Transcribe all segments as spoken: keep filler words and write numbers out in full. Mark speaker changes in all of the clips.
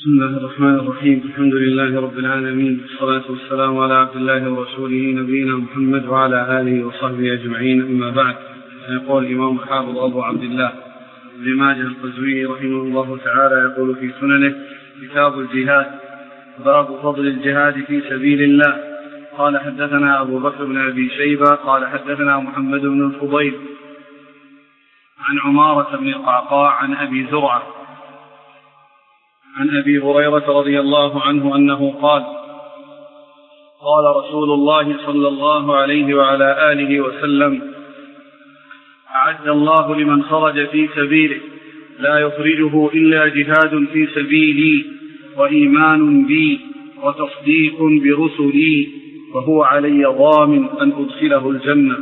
Speaker 1: بسم الله الرحمن الرحيم. الحمد لله رب العالمين، والصلاة والسلام على عبد الله ورسوله نبينا محمد وعلى آله وصحبه أجمعين، أما بعد. يقول الإمام الحافظ أبو عبد الله ابن ماجه القزويني رحمه الله تعالى يقول في سننه: كتاب الجهاد، باب فضل الجهاد في سبيل الله. قال: حدثنا أبو بكر بن أبي شيبة قال حدثنا محمد بن الفضيل عن عمارة بن القعقاع عن أبي زرعة عن أبي هريرة رضي الله عنه أنه قال: قال رسول الله صلى الله عليه وعلى آله وسلم: أعد الله لمن خرج في سبيله لا يخرجه إلا جهاد في سبيلي وإيمان بي وتصديق برسلي وهو علي ضامن أن أدخله الجنة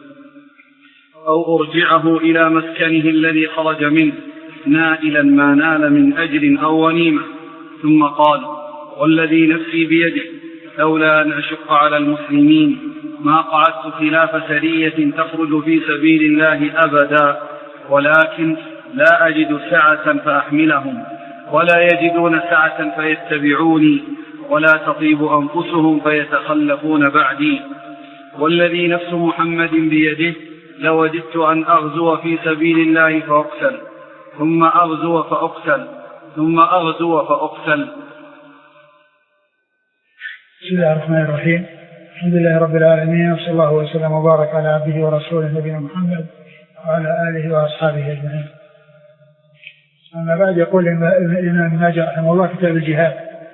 Speaker 1: أو أرجعه إلى مسكنه الذي خرج منه نائلا ما نال من أجر أو غنيمة. ثم قال: والذي نفسي بيده لولا أن أشق على المسلمين ما قعدت خلاف سرية تخرج في سبيل الله أبدا، ولكن لا أجد سعة فأحملهم ولا يجدون سعة فيتبعوني ولا تطيب أنفسهم فيتخلفون بعدي. والذي نفس محمد بيده لوددت أن أغزو في سبيل الله فأقتل ثم أغزو فأقتل ثم أغزو فأقتل.
Speaker 2: بسم الله الرحمن الرحيم. الحمد لله رب العالمين، وصلى الله وسلم وبارك على عبده ورسوله نبينا محمد وعلى آله وأصحابه أجمعين. أما بعد، يقول الإمام ابن ماجه رحمه الله: كتاب الجهاد.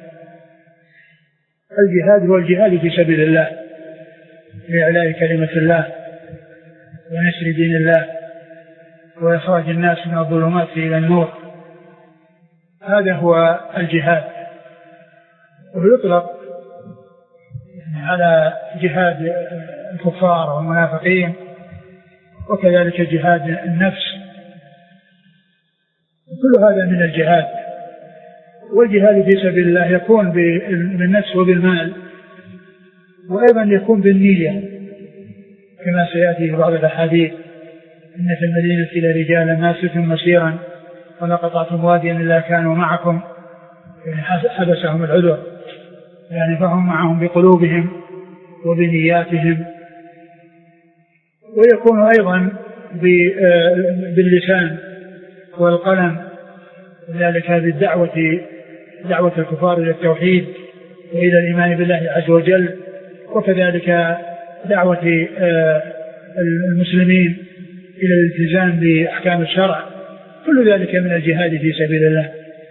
Speaker 2: الجهاد هو الجهاد في سبيل الله لإعلاء كلمة الله ونشر دين الله وإخراج الناس من الظلمات إلى النور. هذا هو الجهاد، ويطلق على جهاد الكفار والمنافقين، وكذلك جهاد النفس، كل هذا من الجهاد. والجهاد في سبيل الله يكون بالنفس وبالمال، وأيضا يكون بالنية، كما سيأتي في بعض الأحاديث: إن في المدينة لرجالا ما سلكوا مسيرا ولا قطعتم واديا إلا كانوا معكم، يعني حبسهم العذر، يعني فهم معهم بقلوبهم وبنياتهم. ويكون أيضا باللسان والقلم، ذلك بالدعوة، دعوة الكفار إلى التوحيد وإلى الإيمان بالله عز وجل، وكذلك دعوة المسلمين إلى الالتزام بأحكام الشرع. كل ذلك من الجهاد في سبيل الله.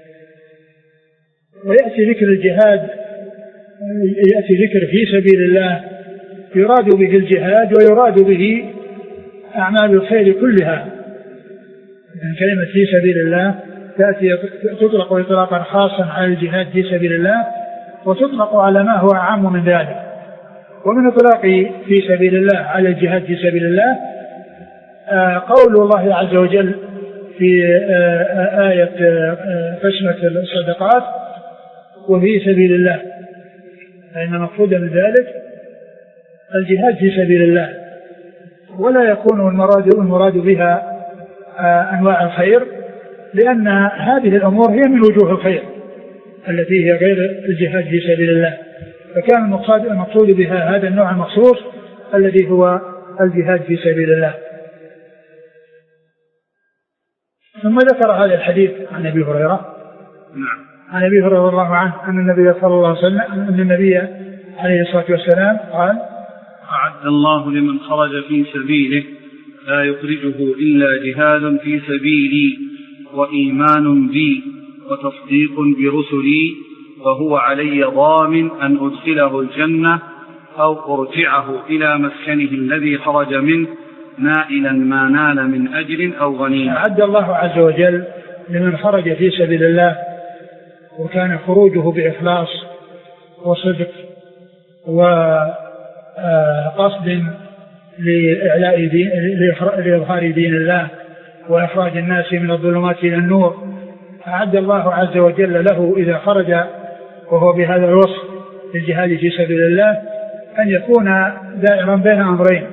Speaker 2: ويأتي ذكر الجهاد، يأتي ذكر في سبيل الله يراد به الجهاد ويراد به أعمال الخير كلها. يعني كلمة في سبيل الله تأتي تطلق إطلاقا خاصا على الجهاد في سبيل الله، وتطلق على ما هو أعم من ذلك. ومن إطلاق في سبيل الله على الجهاد في سبيل الله قول الله عز وجل في آية قسمة الصدقات: وفي سبيل الله، فإن المقصود من ذلك الجهاد في سبيل الله. ولا يكون المراد, المراد بها أنواع الخير، لأن هذه الأمور هي من وجوه الخير التي هي غير الجهاد في سبيل الله. فكان المقصود بها هذا النوع المخصوص الذي هو الجهاد في سبيل الله. ثم ذكر هذا الحديث عن أبي هريرة
Speaker 1: نعم.
Speaker 2: عن أبي هريرة رضي الله عنه أن النبي صلى الله عليه وسلم أن النبي عليه الصلاة والسلام قال:
Speaker 1: أعد الله لمن خرج في سبيله لا يخرجه إلا جهاد في سبيلي وإيمان بي وتصديق برسلي وهو علي ضامن أن أدخله الجنة أو أرجعه إلى مسكنه الذي خرج منه نائلا ما نال من أجر أو غنيمة.
Speaker 2: أعد الله عز وجل لمن خرج في سبيل الله وكان خروجه بإخلاص وصدق وقصد لإعلاء دين، لإظهار دين الله وإخراج الناس من الظلمات إلى النور. أعد الله عز وجل له إذا خرج وهو بهذا الوصف للجهاد في سبيل الله أن يكون دائرا بين أمرين: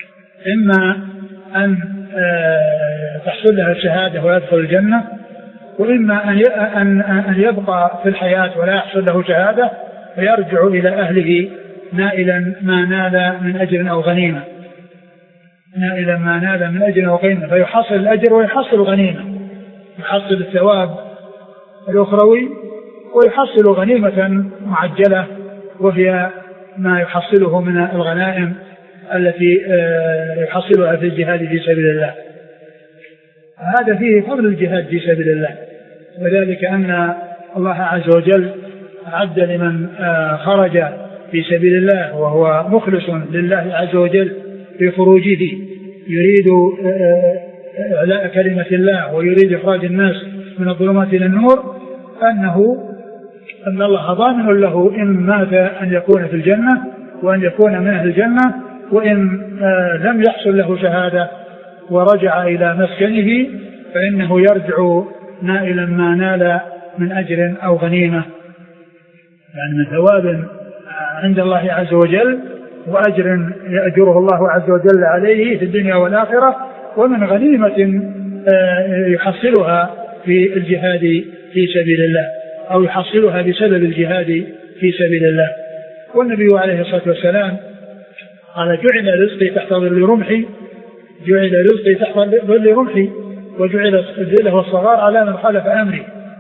Speaker 2: إما أن تحصل له الشهادة ويدخل الجنة، وإما أن يبقى في الحياة ولا يحصل له شهادة فيرجع إلى أهله نائلا ما نال من أجر أو غنيمة، نائلا ما نال من أجر أو غنيمة، فيحصل الأجر ويحصل غنيمة، يحصل الثواب الأخروي ويحصل غنيمة معجلة وهي ما يحصله من الغنائم التي يحصلها في الجهاد في سبيل الله. هذا فيه فضل الجهاد في سبيل الله، وذلك أن الله عز وجل أعد لمن خرج في سبيل الله وهو مخلص لله عز وجل في خروجه يريد إعلاء كلمة الله ويريد إخراج الناس من الظلمات إلى النور، أنه أن الله ضامن له إن مات أن يكون في الجنة وأن يكون من أهل الجنة، وإن لم يحصل له شهادة ورجع إلى مسكنه فإنه يرجع نائلا ما نال من أجر أو غنيمة، يعني من ثواب عند الله عز وجل وأجر يأجره الله عز وجل عليه في الدنيا والآخرة، ومن غنيمة يحصلها في الجهاد في سبيل الله أو يحصلها بسبب الجهاد في سبيل الله. والنبي عليه الصلاة والسلام قال جعل رزقي تحت ظل رمحي، جعل رزقي تحت ظل رمحي وجعل الذل والصغار على من خالف أمري.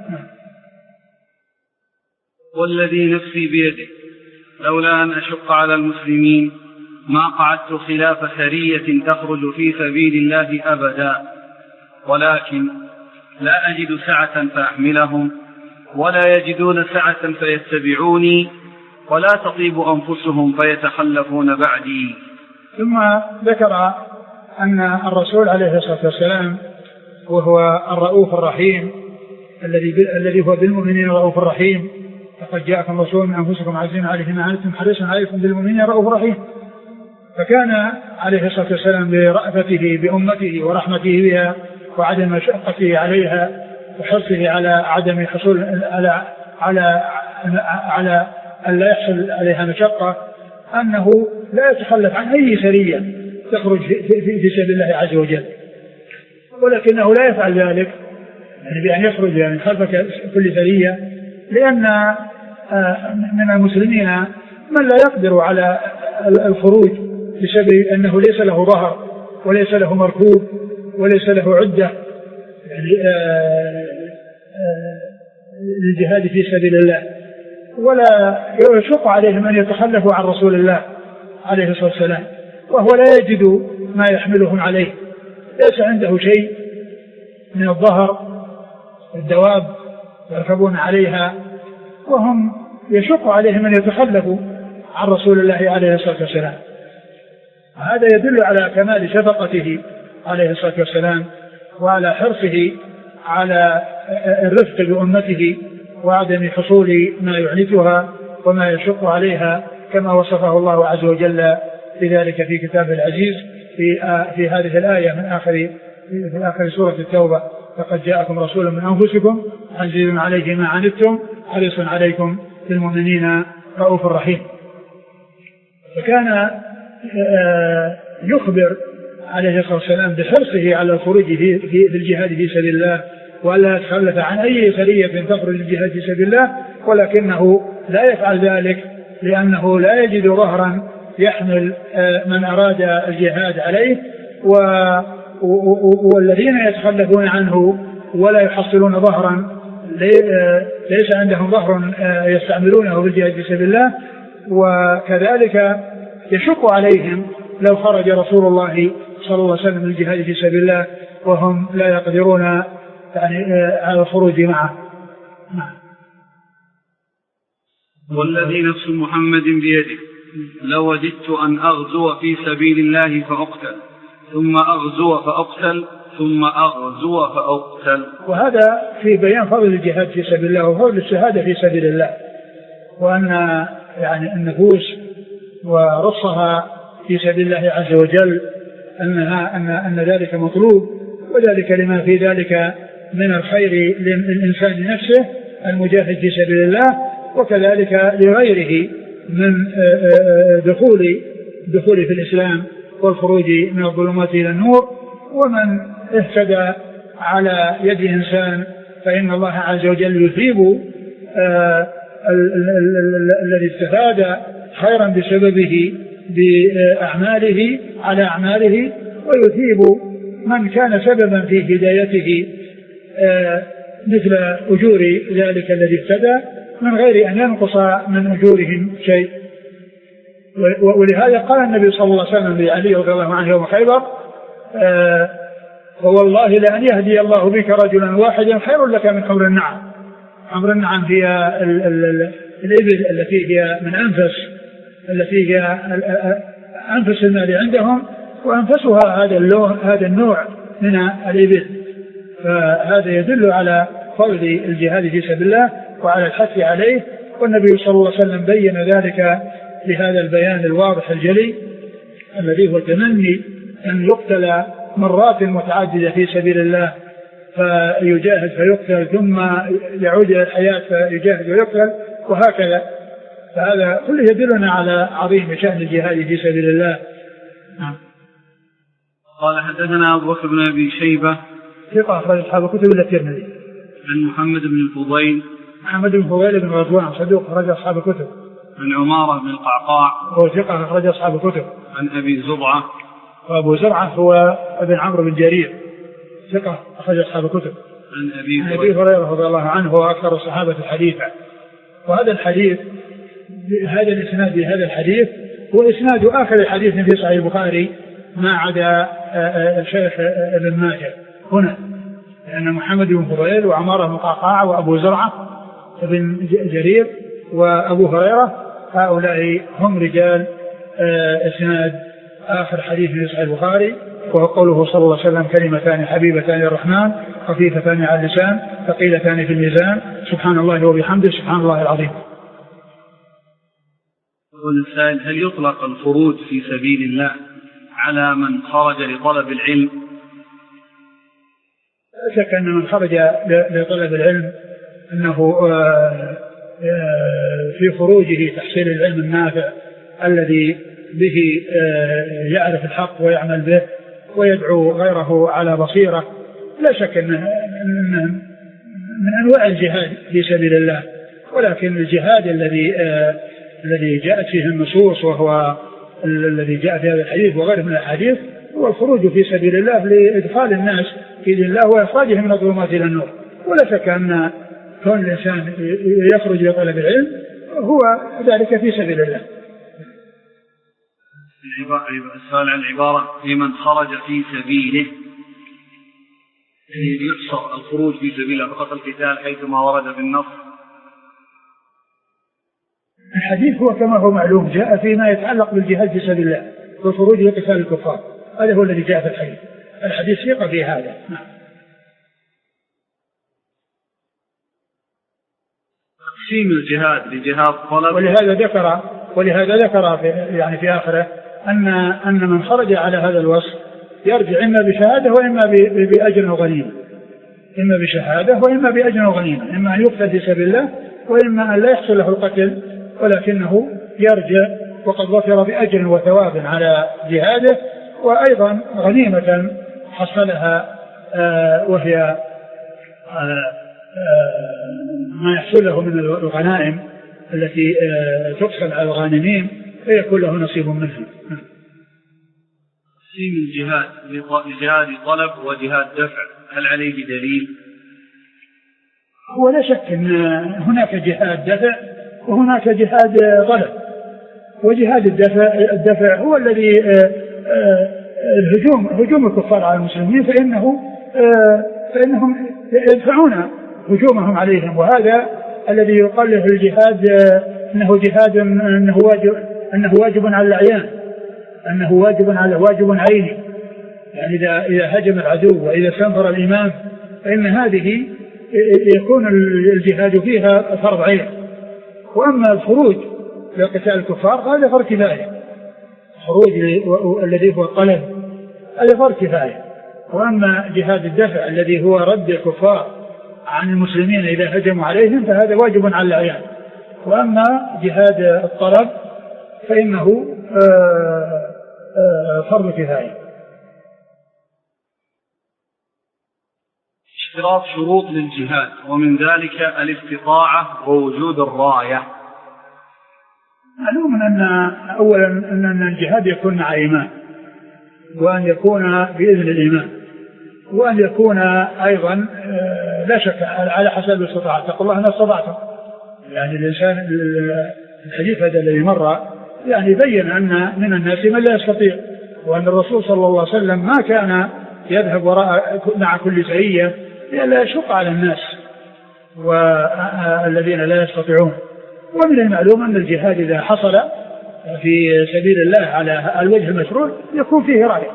Speaker 1: والذي نفسي بيده لولا أن أشق على المسلمين ما قعدت خلاف سرية تخرج في سبيل الله أبدا، ولكن لا أجد سعة فأحملهم ولا يجدون سعة فيتبعوني ولا تطيب أنفسهم فيتخلفون بعدي.
Speaker 2: ثم ذكر أن الرسول عليه الصلاة والسلام وهو الرؤوف الرحيم الذي الذي هو بالمؤمنين الرؤوف الرحيم، لقد جاءكم رسول من أنفسكم عزيز عليه ما عنتم حريص عليكم بالمؤمنين الرؤوف الرحيم، فكان عليه الصلاة والسلام برأفته بأمته ورحمته بها وعدم مشقته عليها وحرصه على عدم حصول على على على أن لا يحصل عليها مشقة، أنه لا يتخلف عن أي سرية تخرج في, في, في سبيل الله عز وجل، ولكنه لا يفعل ذلك يعني بأن يخرج يعني خلف كل سرية، لأن من المسلمين من لا يقدر على الخروج بسبب أنه ليس له ظهر وليس له مركوب وليس له عدة للجهاد في سبيل الله، ولا يشق عليهم أن يتخلفوا عن رسول الله عليه الصلاة والسلام وهو لا يجد ما يحملهم عليه، ليس عنده شيء من الظهر الدواب يركبون عليها، وهم يشق عليهم أن يتخلفوا عن رسول الله عليه الصلاة والسلام. هذا يدل على كمال شفقته عليه الصلاة والسلام وعلى حرصه على الرفق بأمته وعدم حصول ما يعنتها وما يشق عليها، كما وصفه الله عز وجل بذلك في كتابه العزيز في في هذه الآية من آخر في آخر سورة التوبة: لقد جاءكم رسول من أنفسكم عزيز عليه ما عنتم حريص عليكم بالمؤمنين رؤوف رحيم. فكان يخبر عليه الصلاة والسلام بحرصه على الخروج في, في الجهاد في سبيل الله ولا يتخلف عن أي سرية تخرج للجهاد في سبيل الله، ولكنه لا يفعل ذلك لأنه لا يجد ظهرا يحمل من أراد الجهاد عليه، والذين يتخلفون عنه ولا يحصلون ظهرا ليس عندهم ظهر يستعملونه في الجهاد في سبيل الله، وكذلك يشق عليهم لو خرج رسول الله صلى الله عليه وسلم للجهاد في سبيل الله وهم لا يقدرون يعني على الخروج معه.
Speaker 1: والذي نفس محمد بيده لو وجدت أن أغزو في سبيل الله فأقتل ثم أغزو فأقتل ثم أغزو فأقتل.
Speaker 2: وهذا في بيان فضل الجهاد في سبيل الله وفضل الشهادة في سبيل الله، وأن يعني النفوس ورصها في سبيل الله عز وجل أنها أن أن ذلك مطلوب، وذلك لما في ذلك من الخير للإنسان نفسه المجاهد في سبيل الله، وكذلك لغيره من دخول دخول في الإسلام والخروج من الظلمات إلى النور. ومن اهتدى على يد إنسان فإن الله عز وجل يثيب آه الذي استفاد خيرا بسببه بأعماله على أعماله، ويثيب من كان سببا في هدايته آه مثل أجور ذلك الذي اهتدى من غير أن ينقص من أجورهم شيء. ولهذا قال النبي صلى الله عليه وسلم لعلي رضي الله عنه يوم خيبر آه فوالله لأن يهدي الله بك رجلا واحدا خير لك من حمر النعم. حمر النعم هي الإبل التي هي من أنفس التي هي أنفس المال عندهم، وأنفسها هذا اللون هذا النوع من الإبل. فهذا يدل على فضل الجهاد في سبيل الله وعلى الحث عليه، والنبي صلى الله عليه وسلم بين ذلك بهذا البيان الواضح الجلي الذي هو تمني أن يقتل مرات متعددة في سبيل الله فيجاهد فيقتل ثم يعود إلى الحياة فيجاهد ويقتل وهكذا. فهذا كله يدلنا على عظيم شأن الجهاد في سبيل الله. نعم.
Speaker 1: قال حدثنا أبو بكر بن أبي شيبة
Speaker 2: ثقة أخرج أصحاب الكتب إلا الترمذي.
Speaker 1: عن محمد بن الفضيل
Speaker 2: محمد بن الفضيل بن غزوان صدوق أخرج أصحاب الكتب.
Speaker 1: عن عمارة بن القعقاع
Speaker 2: وهو ثقة أخرج أصحاب الكتب.
Speaker 1: عن أبي زرعة
Speaker 2: وأبو زرعة هو ابن عمرو بن جرير ثقة أخرج أصحاب الكتب.
Speaker 1: عن أبي
Speaker 2: عن أبي هريرة رضي الله عنه هو أكثر الصحابة حديثا. وهذا الحديث هذا الإسناد بهذا الحديث هو إسناد آخر الحديث في صحيح البخاري ما عدا الشيخ ابن ماجه هنا، لأن محمد بن فضيل وعمارة بن القعقاع وأبو زرعة بن جرير وأبو هريرة هؤلاء هم رجال إسناد آخر حديث في صحيح البخاري، وهو قوله صلى الله عليه وسلم كلمتان حبيبتان للرحمن خفيفتان على اللسان ثقيلتان في الميزان سبحان الله وبحمده سبحان الله العظيم.
Speaker 1: والسائل: هل يطلق الخروج في سبيل الله على من خرج لطلب العلم؟
Speaker 2: لا شك أن من خرج لطلب العلم أنه في خروجه تحصيل العلم النافع الذي به يعرف الحق ويعمل به ويدعو غيره على بصيرة، لا شك أنه من أنواع الجهاد في سبيل الله. ولكن الجهاد الذي الذي جاءت فيه النصوص وهو الذي جاء في هذا الحديث وغيره من الحديث هو الخروج في سبيل الله لإدخال الناس في دين الله وإخراجهم من الظلمات إلى النور. ولا شك أن كون الإنسان يخرج لطلب العلم هو ذلك في سبيل الله.
Speaker 1: السؤال عن العبارة لمن خرج في سبيله، يحصر الخروج في سبيله فقط القتال حيثما ورد في النص.
Speaker 2: الحديث هو كما هو معلوم جاء فيما يتعلق بالجهاد في سبيل الله والخروج لقتال الكفار، هذا هو الذي جاء في الحديث. الحديث سيق في هذا.
Speaker 1: تقسيم الجهاد لجهاد طلب،
Speaker 2: ولهذا ذكر ولهذا ذكر في يعني في آخره أن أن من خرج على هذا الوصف يرجع إما بشهادة وإما بأجر وغنيمة، إما بشهادة وإما بأجر وغنيمة، إما أن يقتل في سبيل الله وإما أن لا يحصل له القتل ولكنه يرجع وقد ظفر بأجر وثواب على جهاده، وأيضا غنيمة حصلها آه وهي آه آه ما يحصل له من الغنائم التي آه تقسم على الغانمين فيكون له نصيب منها.
Speaker 1: تقسيم الجهاد لجهاد طلب وجهاد دفع هل عليه دليل؟
Speaker 2: هو لا شك أن هناك جهاد دفع وهناك جهاد طلب، وجهاد الدفع الدفع هو الذي الهجوم هجوم الكفار على المسلمين فإنه فإنهم يدفعون هجومهم عليهم، وهذا الذي يقال له الجهاد أنه جهاد أنه واجب أنه واجب على الأعيان، أنه واجب على واجب عيني، يعني إذا إذا هجم العدو وإذا استنفر الإمام فإن هذه يكون الجهاد فيها فرض عين. وأما الخروج لقتال الكفار هذا فرض كفاية، الخروج الذي هو الطلب هذا فرض كفاية. وأما جهاد الدفع الذي هو رد الكفار عن المسلمين إذا هجموا عليهم فهذا واجب على الأعيان. وأما جهاد الطلب فإنه فرض كفاية.
Speaker 1: اشتراط شروط للجهاد، ومن ذلك الاستطاعة ووجود الراية.
Speaker 2: معلوم أن أولا أن الجهاد يكون مع إيمان، وأن يكون بإذن الإيمان، وأن يكون أيضا لا شك على حسب الاستطاعة. اتقوا الله ما استطعتم. يعني الإنسان الحديث هذا الذي مر يعني بين أن من الناس من لا يستطيع، وأن الرسول صلى الله عليه وسلم ما كان يذهب وراء مع كل سرية لئلا يشق على الناس والذين لا يستطيعون. ومن المعلوم أن الجهاد إذا حصل في سبيل الله على الوجه المشروع يكون فيه رأي.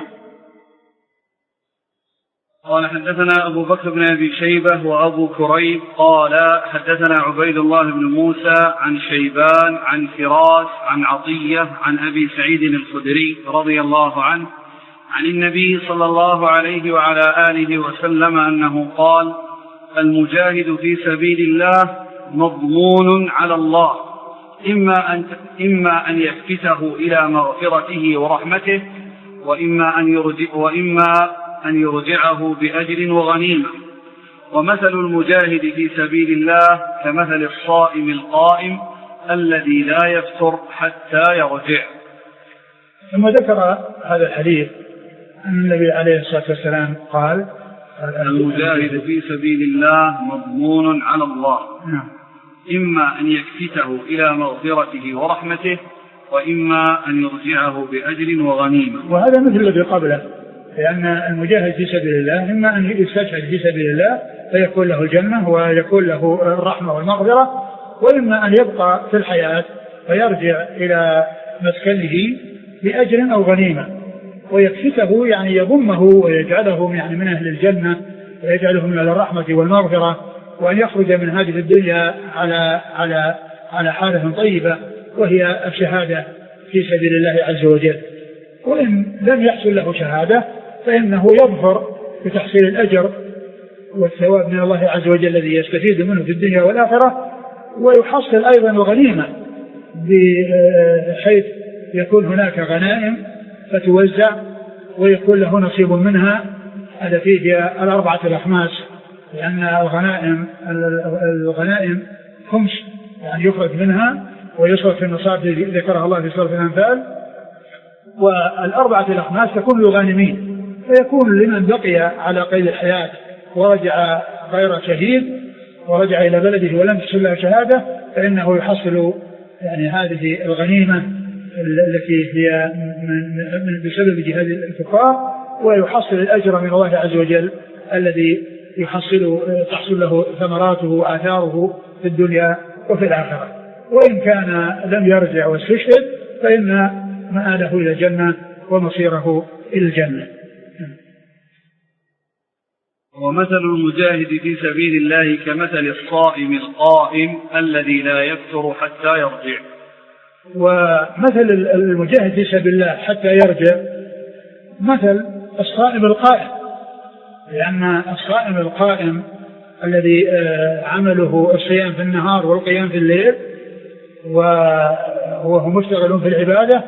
Speaker 1: قال حدثنا أبو بكر بن أبي شيبة وأبو كريب قال حدثنا عبيد الله بن موسى عن شيبان عن فراس عن عطية عن أبي سعيد الخدري رضي الله عنه عن النبي صلى الله عليه وعلى آله وسلم أنه قال: المجاهد في سبيل الله مضمون على الله، إما أن, إما أن يكفته إلى مغفرته ورحمته، وإما أن, يرجع وإما أن يرجعه بأجر وغنيمة. ومثل المجاهد في سبيل الله كمثل الصائم القائم الذي لا يفطر حتى يرجع.
Speaker 2: ثم ذكر هذا الحديث أن النبي عليه الصلاة والسلام قال:
Speaker 1: المجاهد في سبيل الله مضمون على الله، إما أن يكفته إلى مغفرته ورحمته، وإما أن يرجعه بأجر وغنيمة.
Speaker 2: وهذا مثل الذي قبله، لأن المجاهد في سبيل الله إما أن يستشهد في سبيل الله فيكون له الجنة ويكون له الرحمة والمغفرة، وإما أن يبقى في الحياة فيرجع إلى مسكنه بأجر أو غنيمة، ويكفته يعني يضمه ويجعله يعني من أهل الجنة ويجعله من أهل الرحمة والمغفرة، وأن يخرج من هذه الدنيا على على على حالة طيبة وهي الشهادة في سبيل الله عز وجل. وإن لم يحصل له شهادة فإنه يظفر بتحصيل الأجر والثواب من الله عز وجل الذي يستفيد منه في الدنيا والآخرة، ويحصل أيضا غنيمة بحيث يكون هناك غنائم فتوزع ويكون له نصيب منها. هذا فيه الأربعة الأخماس، لأن الغنائم الغنائم خمس يعني يخرج منها ويصرف في النصاب ذكرها الله في سورة الأنفال، والأربعة الأخماس تكون للغانمين، فيكون لمن بقي على قيد الحياة ورجع غير شهيد ورجع إلى بلده ولم تحصل له شهادة فإنه يحصل يعني هذه الغنيمة التي هي من بسبب جهاد الكفار، ويحصل الأجر من الله عز وجل الذي يحصل تحصل له ثمراته وآثاره في الدنيا وفي الآخرة. وإن كان لم يرجع واستشهد فإن مآله إلى الجنة ومصيره إلى الجنة.
Speaker 1: ومثل المجاهد في سبيل الله كمثل الصائم القائم الذي لا يفطر حتى يرجع.
Speaker 2: ومثل المجاهد في سبيل الله حتى يرجع مثل الصائم القائم، لأن الصائم القائم الذي عمله الصيام في النهار والقيام في الليل وهو مشتغل في العبادة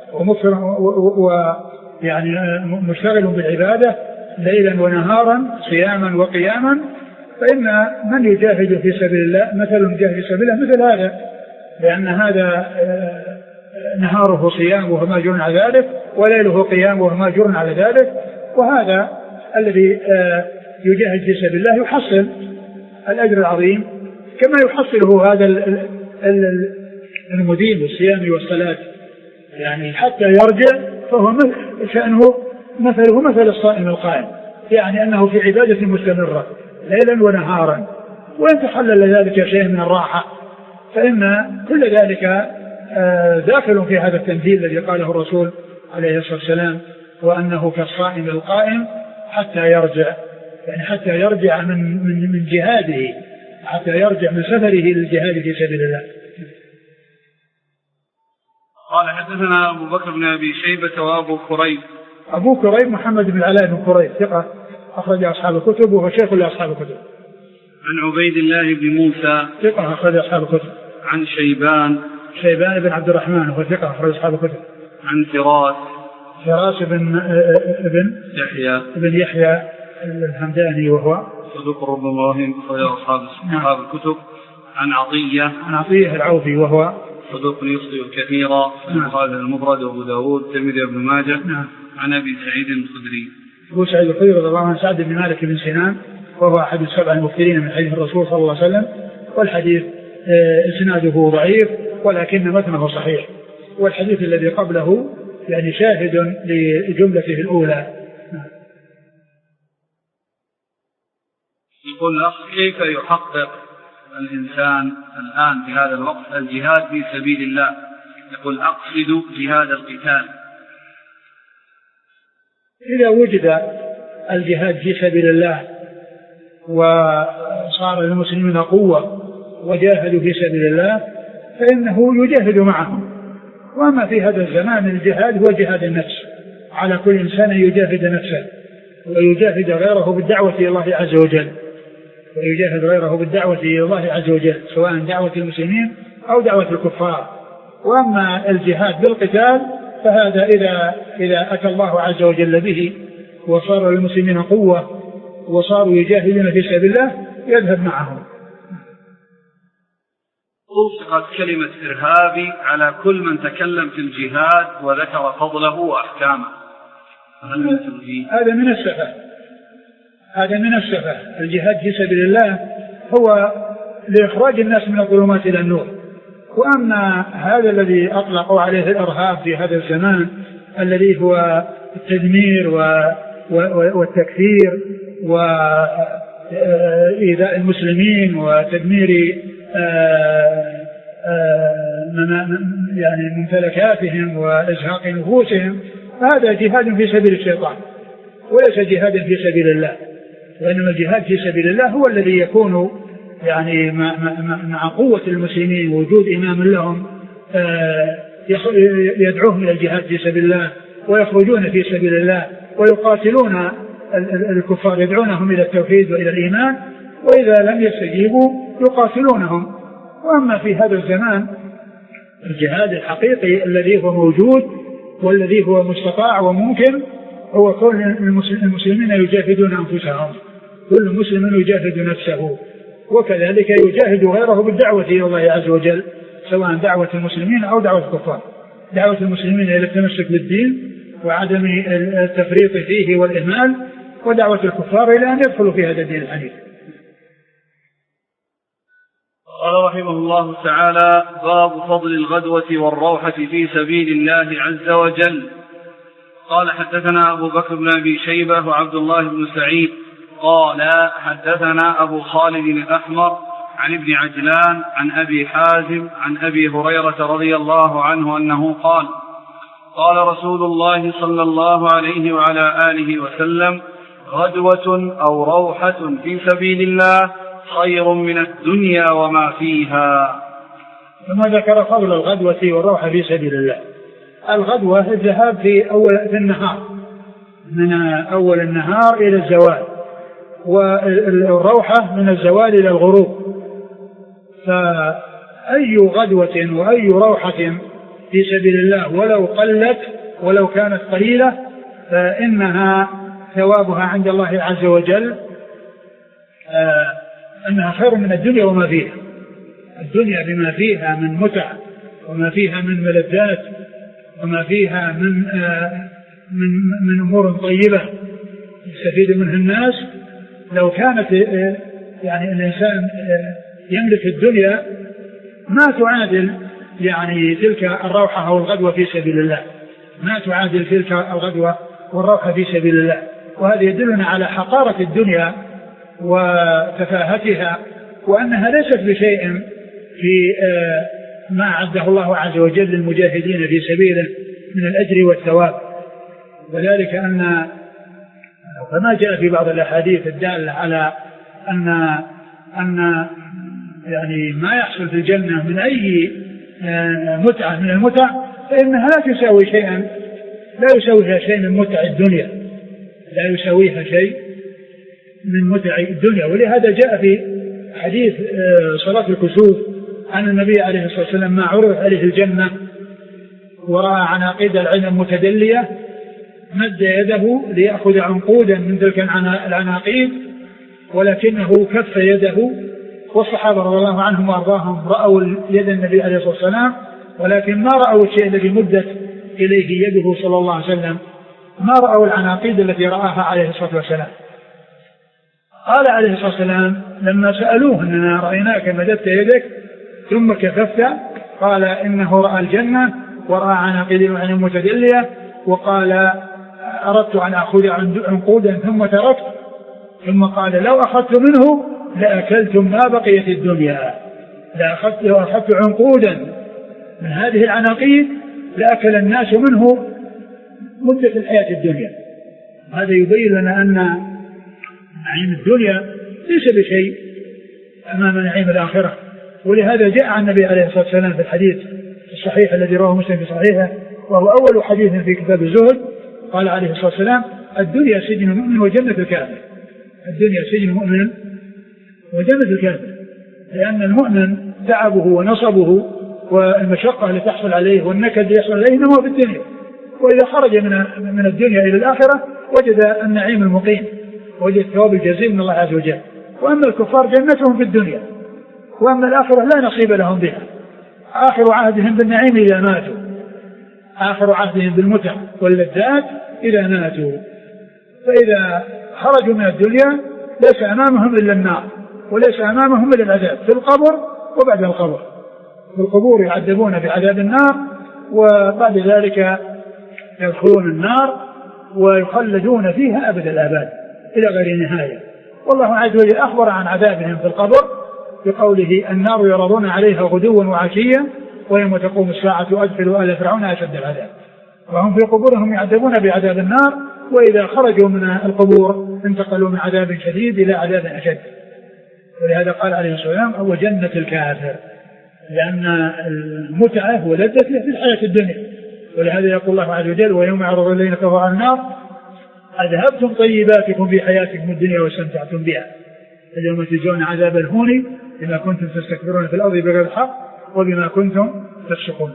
Speaker 2: ويعني مشتغل بالعبادة ليلا ونهارا صياما وقياما، فإن من يجاهد في سبيل الله مثل المجاهد في سبيل الله مثل هذا، لأن هذا نهاره صيام وهو ماجور على ذلك، وليله قيام وهو ماجور على ذلك. وهذا الذي يجاهد في سبيل الله يحصل الأجر العظيم كما يحصله هذا المدين بالصيام والصلاة، يعني حتى يرجع فهو شأنه مثله مثل الصائم القائم، يعني أنه في عبادة مستمرة ليلا ونهارا، وإن تحلل ذلك شيء من الراحة فإن كل ذلك داخل في هذا التمثيل الذي قاله الرسول عليه الصلاة والسلام، وأنه كالصائم القائم حتى يرجع، يعني حتى يرجع من من من جهاده، حتى يرجع من سفره للجهاد في سبيل الله.
Speaker 1: قال حدثنا أبو بكر بن أبي شيبة وأبو كريب.
Speaker 2: أبو كريب محمد بن العلاء بن كريب ثقة أخرج أصحاب الكتب وهو شيخ لأصحاب الكتب.
Speaker 1: عن عبيد الله بن موسى
Speaker 2: ثقة أخرج أصحاب الكتب.
Speaker 1: عن شيبان
Speaker 2: شيبان بن عبد الرحمن وهو ثقة أخرج أصحاب الكتب.
Speaker 1: عن فراس
Speaker 2: فراس بن ابن
Speaker 1: يحيى
Speaker 2: بن يحيى الهمداني وهو
Speaker 1: صدوق ربما وهم أخرجه أصحاب أصحاب الكتب. عن عطية
Speaker 2: عن عطية العوفي وهو
Speaker 1: صدوق يخطئ كثيرا. البخاري المفرد وأبو داود الترمذي وابن ماجه.
Speaker 2: نعم.
Speaker 1: عن أبي سعيد الخدري
Speaker 2: أبو سعيد الخدري رضي الله عنه سعد بن مالك بن سنان وهو أحد السبع المكثرين من حديث الرسول صلى الله عليه وسلم. والحديث إسناده ضعيف ولكن متنه صحيح. والحديث الذي قبله يعني شاهد لجملته الأولى.
Speaker 1: يقول الأخ كيف يحقق الإنسان الآن في هذا الوقت الجهاد في سبيل الله؟ يقول أقصد جهاد القتال.
Speaker 2: إذا وجد الجهاد في سبيل الله وصار للمسلمين قوة وجاهدوا في سبيل الله فإنه يجاهد معهم. وأما في هذا الزمان الجهاد هو جهاد النفس، على كل إنسان يجاهد نفسه ويجاهد غيره بالدعوة إلى الله عز وجل ويجاهد غيره بالدعوة إلى الله عز وجل سواء دعوة المسلمين أو دعوة الكفار. وأما الجهاد بالقتال فهذا إذا إذا أتى الله عز وجل به وصار للمسلمين قوة وصاروا يجاهدون في سبيل الله يذهب معهم.
Speaker 1: أطلقت كلمة إرهابي على كل من تكلم في الجهاد وذكر فضله وأحكامه.
Speaker 2: هذا من السفه هذا من السفه الجهاد في سبيل الله هو لإخراج الناس من الظلمات إلى النور. وأما هذا الذي أطلقوا عليه الإرهاب في هذا الزمان الذي هو التدمير والتكفير وإيذاء المسلمين وتدمير يعني ممتلكاتهم وإزهاق نفوسهم، هذا جهاد في سبيل الشيطان وليس جهاد في سبيل الله. وإنما الجهاد في سبيل الله هو الذي يكون يعني مع قوة المسلمين ووجود إمام لهم يدعوهم إلى الجهاد في سبيل الله ويخرجون في سبيل الله ويقاتلون الكفار يدعونهم إلى التوحيد وإلى الإيمان، وإذا لم يستجيبوا يقاتلونهم. وأما في هذا الزمان الجهاد الحقيقي الذي هو موجود والذي هو مستطاع وممكن هو كل المسلمين يجاهدون أنفسهم، كل مسلم يجاهد نفسه وكذلك يجاهد غيره بالدعوة إلى الله عز وجل سواء دعوة المسلمين أو دعوة الكفار. دعوة المسلمين إلى التمسك بالدين وعدم التفريط فيه والإهمال، ودعوة الكفار إلى أن يدخلوا في هذا الدين الحنيف.
Speaker 1: قال رحمه الله تعالى: باب فضل الغدوة والروحة في سبيل الله عز وجل. قال: حدثنا أبو بكر بن أبي شيبة وعبد الله بن سعيد قال: حدثنا أبو خالد الأحمر عن ابن عجلان عن أبي حازم عن أبي هريرة رضي الله عنه أنه قال: قال رسول الله صلى الله عليه وعلى آله وسلم: غدوة أو روحة في سبيل الله خير من الدنيا وما فيها.
Speaker 2: ثم ذكر فضل الغدوة والروحة في سبيل الله. الغدوة الذهاب في أول في النهار من أول النهار إلى الزوال، والروحة من الزوال إلى الغروب. فأي غدوة وأي روحة في سبيل الله ولو قلت ولو كانت قليلة فإنها ثوابها عند الله عز وجل أنها خير من الدنيا وما فيها. الدنيا بما فيها من متع وما فيها من ملذات وما فيها من من من أمور طيبة يستفيد منها الناس، لو كانت يعني الإنسان يملك الدنيا ما تعادل يعني تلك الروحة أو الغدوة في سبيل الله، ما تعادل تلك الغدوة والروحة في سبيل الله. وهذا يدلنا على حقارة الدنيا وتفاهتها، وأنها ليست بشيء في ما أعده الله عز وجل للمجاهدين في سبيله من الأجر والثواب. وذلك أن كما جاء في بعض الأحاديث الدالة على أن أن يعني ما يحصل في الجنة من أي متعة من المتع فإنها لا تساوي شيئا لا يساويها شيء من متع الدنيا لا يساويها شيء من متع الدنيا. ولهذا جاء في حديث صلاة الكسوف عن النبي عليه الصلاة والسلام: ما عرض عليه الجنة ورأى عناقيد العلم متدلية مد يده ليأخذ عنقودا من تلك العناقيد ولكنه كف يده، والصحابة رضي الله عنهم وأرضاهم رأوا يد النبي عليه الصلاة والسلام، ولكن ما رأوا الشيء الذي مدت إليه يده صلى الله عليه وسلم، ما رأوا العناقيد التي رآها عليه الصلاة والسلام. قال عليه الصلاة والسلام لما سألوه أننا رأيناك مددت يدك ثم كففت، قال إنه رأى الجنة ورأى عناقيد متدلية، وقال أردت أن أخذ عنقودا ثم تركت، ثم قال لو أخذت منه لأكلتم ما بقيت الدنيا، لأخذت لو أخذت عنقودا من هذه العناقيد لأكل الناس منه مدة الحياة الدنيا. هذا يبين لنا أن نعيم الدنيا ليس بشيء أمام نعيم الآخرة، ولهذا جاء عن النبي عليه الصلاة والسلام في الحديث الصحيح الذي رواه مسلم في صحيحه، وهو أول حديث في كتاب الزهد، قال عليه الصلاة والسلام الدنيا سجن المؤمن وجنة الكافر. الدنيا سجن المؤمن وجنة الكافر، لأن المؤمن تعبه ونصبه والمشقة اللي تحصل عليه والنكد اللي يحصل عليه إنما في الدنيا، وإذا خرج من من الدنيا إلى الآخرة وجد النعيم المقيم، وجد الثواب الجزيل من الله عز وجل. وأما الكفار جنتهم في الدنيا، وأما الآخرة لا نصيب لهم بها، آخر عهدهم بالنعيم إذا ماتوا، آخر عهدهم بالمتع واللذات إذا ماتوا. فإذا خرجوا من الدنيا ليس أمامهم إلا النار، وليس أمامهم إلا العذاب في القبر وبعد القبر. في القبور يعذبون بعذاب النار، وبعد ذلك يدخلون النار ويخلدون فيها أبد الآباد إلى غير نهاية. والله عز وجل أخبر عن عذابهم في القبر بقوله النار يعرضون عليها غدوا وعشيا ويوم تقوم الساعة أدخلوا آل فرعون أشد العذاب. وهم في قبورهم يعذبون بعذاب النار، وإذا خرجوا من القبور انتقلوا من عذاب شديد إلى عذاب أشد. ولهذا قال عليه الصلاة والسلام هو جنة الكافر، لأن المتعة ولذته في الحياة الدنيا. ولهذا يقول الله عز وجل ويوم يعرض الذين كفروا على النار أذهبتم طيباتكم في حياتكم الدنيا واستمتعتم بها اليوم تجزون عذاب الهون بما كنتم تستكبرون في الأرض بغير الحق وبما كنتم تفسقون.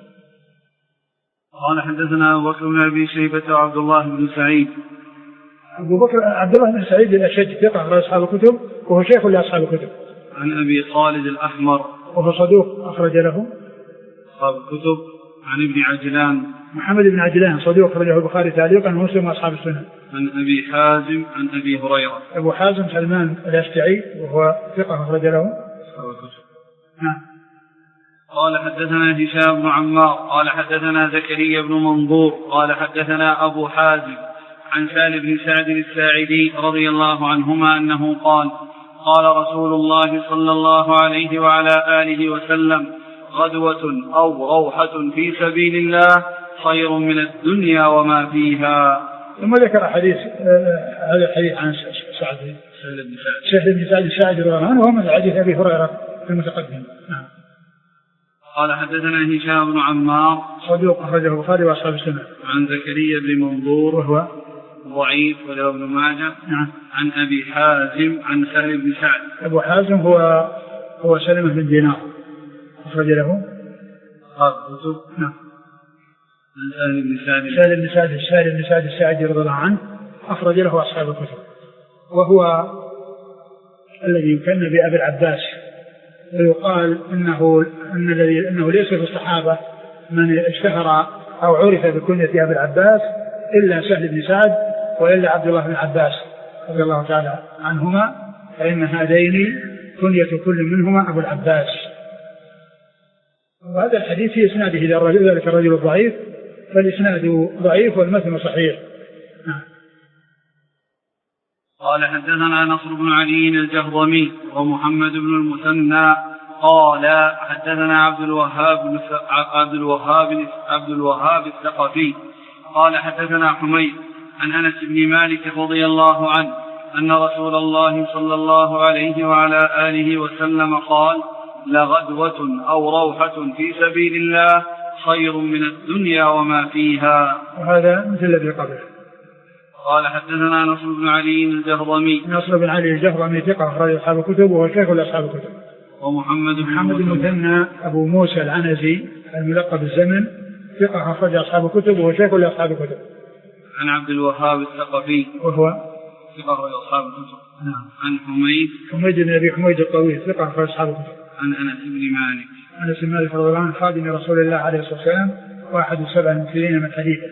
Speaker 1: قال حدثنا أبو بكر بن أبي شيبة وعبد الله بن سعيد.
Speaker 2: أبو بكر عبد الله بن سعيد الأشج ثقة أخرج أصحاب الكتب، وهو شيخ لأصحاب الكتب.
Speaker 1: عن أبي خالد الأحمر
Speaker 2: وهو صدوق أخرج له
Speaker 1: أصحاب الكتب. عن ابن عجلان
Speaker 2: محمد بن عجلان صدوق أخرجه البخاري تعليقا ومسلم وأصحاب السنن.
Speaker 1: عن أبي حازم عن أبي هريرة.
Speaker 2: أبو حازم سلمان الأشجعي وهو ثقة أخرج له
Speaker 1: أصحاب الكتب. نعم. قال حدثنا هشام بن عمار قال حدثنا زكريا بن منظور قال حدثنا أبو حازم عن سالم بن سعد الساعدي رضي الله عنهما أنه قال قال رسول الله صلى الله عليه وعلى آله وسلم غدوة أو روحة في سبيل الله خير من الدنيا وما فيها.
Speaker 2: ثم ذكر حديث آه هذا الحديث عن سعد سهل بن سعد الساعدي رضي الله عنه وهو من حديث أبي هريرة في المتقدم. نعم.
Speaker 1: قال حدثنا هشام بن عمار
Speaker 2: صدوق أخرجه البخاري وأصحاب السنن.
Speaker 1: عن زكريا بن منظور
Speaker 2: وهو
Speaker 1: ضعيف وله ابن ماجه.
Speaker 2: نعم.
Speaker 1: عن أبي حازم عن سالم بن سعد.
Speaker 2: أبو حازم هو هو سلمة بن دينار أخرج له
Speaker 1: أصحاب الكتب.
Speaker 2: نعم.
Speaker 1: عن سالم بن سعد
Speaker 2: سالم بن سعد سالم بن سعد الساعدي رضي الله عنه أخرج له أصحاب الكتب، وهو الذي يكن بأبي العباس، ويقال إنه إن الذي إنه ليس في الصحابة من اشتهر أو عرف بكنية أبي العباس إلا سهل بن سعد وإلا عبد الله بن عباس رضي الله تعالى عنهما، فإن هذين كنية كل منهما أبو العباس. وهذا الحديث في إسناده ذلك الرجل الضعيف، فالإسناد ضعيف والمتن صحيح.
Speaker 1: قال حدثنا نصر بن علي الجهضمي ومحمد بن المثنى قال حدثنا عبد الوهاب عبد الوهاب عبد الوهاب الثقفي قال حدثنا حميد عن أنس بن مالك رضي الله عنه أن رسول الله صلى الله عليه وعلى آله وسلم قال لغدوة أو روحة في سبيل الله خير من الدنيا وما فيها.
Speaker 2: وهذا مثل الذي قبله.
Speaker 1: قال حدثنا نصر بن علي الجهضمي
Speaker 2: نصر بن علي الجهضمي ثقة أخرج أصحاب الكتب وهو شيخ لأصحاب الكتب.
Speaker 1: ومحمد
Speaker 2: محمد بن المثنى أبو موسى العنزي الملقب بالزمن ثقة أخرج أصحاب الكتب وهو شيخ لأصحاب الكتب.
Speaker 1: عن عبد الوهاب الثقفي
Speaker 2: وهو
Speaker 1: ثقة أخرج أصحاب الكتب.
Speaker 2: نعم.
Speaker 1: عن حميد
Speaker 2: حميد بن أبي حميد الطويل ثقة أخرج أصحاب الكتب.
Speaker 1: عن أنس بن مالك
Speaker 2: أنس بن مالك رضي الله عنه خادم رسول الله عليه الصلاة والسلام واحد السبع المكثرين من حديثه.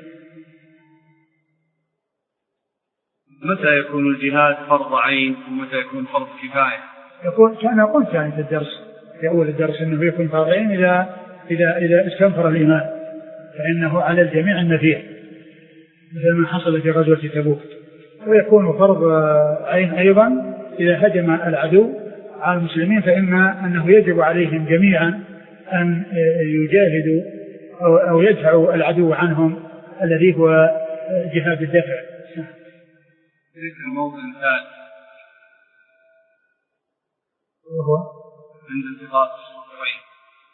Speaker 1: متى يكون الجهاد فرض عين ومتى يكون فرض كفاية؟
Speaker 2: يقول كان قلت يعني في الدرس في أول الدرس أنه يكون فرض عين إذا إذا إذا استنفر الإيمان فإنه على الجميع النفير مثل ما حصل في غزوة تبوك، ويكون فرض عين أيضا إذا هجم العدو على المسلمين فإما أنه يجب عليهم جميعا أن يجاهدوا أو, أو يدفعوا العدو عنهم الذي هو جهاد الدفع.
Speaker 1: الموضع الثالث
Speaker 2: وهو
Speaker 1: عند التقاء الصفين.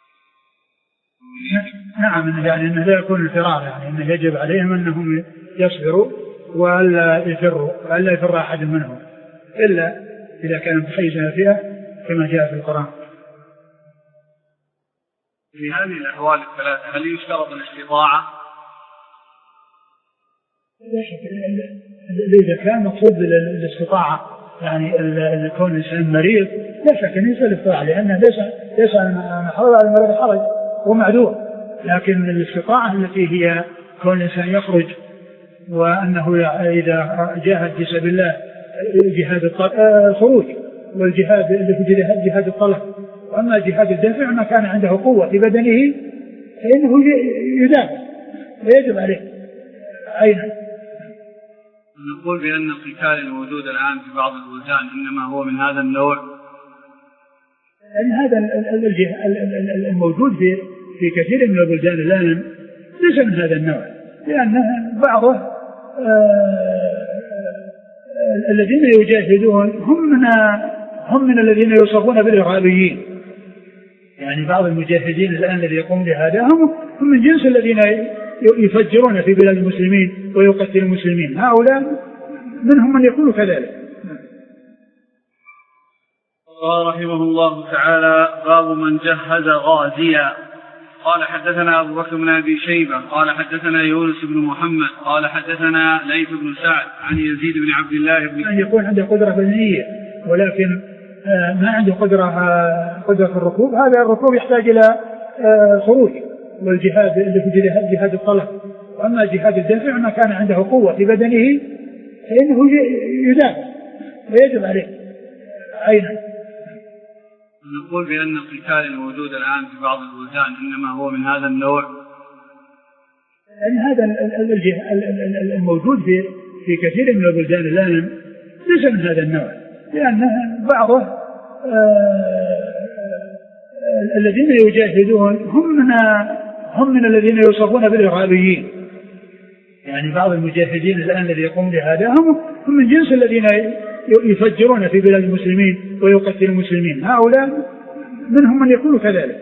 Speaker 2: نعم يعني أنه لا يكون الفرار، يعني أنه يجب عليهم أنهم يصبروا وألا يفروا وألا يفر أحد منهم إلا إذا كان متحيزا فيها كما جاء في القرآن.
Speaker 1: في هذه الأحوال الثلاثة هل يشترط الاستطاعة؟
Speaker 2: لا شك إذا كان مقصود الاستطاعة يعني كون الإنسان مريض لا شك أن يسأل الاستطاعة لأنه ليس ليس محرر على المريض حرج ومعذور، لكن الاستطاعة التي هي كون الإنسان يخرج وأنه إذا جاهد في سبيل الله جهاد الخروج والجهاد اللي في جهاد الطلب، وأما جهاد الدفع ما كان عنده قوة في بدنه فإنه يدافع ويجب عليه أيضا.
Speaker 1: نقول بأن القتال الموجود الآن في بعض البلدان إنما هو من هذا النوع،
Speaker 2: لأن هذا الموجود في في كثير من البلدان الآن ليس من هذا النوع، لأن بعضه الذين يجاهدون هم من هم من الذين يوصفون بالإرهابيين، يعني بعض المجاهدين الآن الذي يقوم بهذا هم هم من جنس الذين يفجرون في بلاد المسلمين ويقتلون المسلمين، هؤلاء منهم من يكون كذلك.
Speaker 1: قال رحمه الله تعالى: باب من جهز غازيا. قال حدثنا أبو بكر بن أبي شيبة قال حدثنا يونس بن محمد قال حدثنا ليث بن سعد عن يزيد بن عبد الله بن
Speaker 2: أن يكون عنده قدرة بدنية ولكن ما عنده قدرة قدرة في الركوب، هذا الركوب يحتاج إلى خروج والجهاد اللي في جهاد الطلب، وأما جهاد الدفع ما كان عنده قوة في بدنه فإنه يدافع ويجب عليه أيضا.
Speaker 1: نقول بأن القتال الموجود الآن في بعض البلدان إنما هو من هذا النوع،
Speaker 2: يعني هذا الموجود في في كثير من البلدان الآن ليس من هذا النوع، لأن بعضه الذين يجاهدون هم من هم من الذين يوصفون بالإرهابيين، يعني بعض المجاهدين الآن الذي يقوم بهذا هم هم من جنس الذين يفجرون في بلاد المسلمين ويقتلون المسلمين، هؤلاء منهم من يكون كذلك.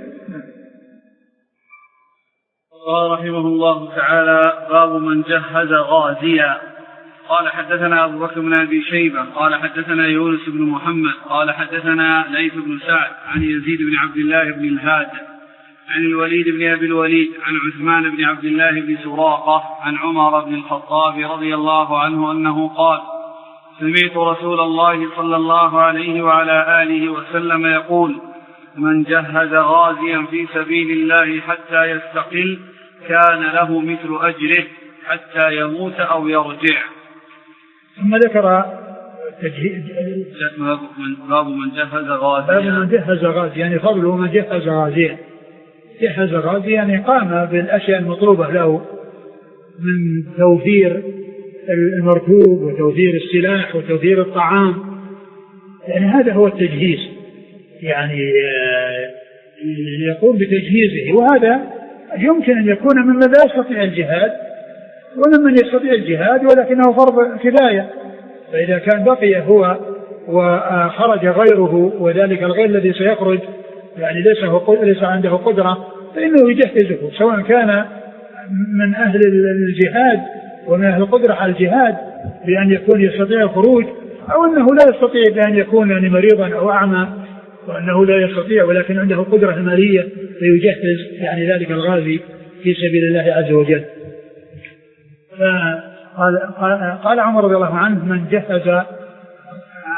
Speaker 1: قال رحمه الله تعالى: باب من جهز غازيا. قال حدثنا أبو بكر بن أبي شيبة قال حدثنا يونس بن محمد قال حدثنا ليث بن سعد عن يزيد بن عبد الله بن الهاد عن الوليد بن أبي الوليد عن عثمان بن عبد الله بن سراقة عن عمر بن الخطاب رضي الله عنه أنه قال: سمعت رسول الله صلى الله عليه وعلى آله وسلم يقول: من جهز غازيا في سبيل الله حتى يستقل كان له مثل أجره حتى يموت أو يرجع.
Speaker 2: ثم ذكر تجهيز
Speaker 1: باب من جهز غازيا.
Speaker 2: باب من جهز غازيا يعني فضل من جهز غازيا. جهز غازيا يعني قام بالأشياء المطلوبة له من توفير المركوب وتوفير السلاح وتوفير الطعام، يعني هذا هو التجهيز، يعني يقوم بتجهيزه، وهذا يمكن أن يكون ممن لا يستطيع الجهاد وممن يستطيع الجهاد ولكنه فرض كفاية، فإذا كان بقي هو وخرج غيره وذلك الغير الذي سيخرج يعني ليس, ليس عنده قدرة فإنه يجهزه، سواء كان من أهل الجهاد ومن أهل القدرة على الجهاد بأن يكون يستطيع الخروج، أو أنه لا يستطيع بأن يكون يعني مريضا أو أعمى وأنه لا يستطيع ولكن عنده قدرة مالية فيجهز يعني ذلك الغازي في سبيل الله عز وجل. قال, قال عمر رضي الله عنه: من جهز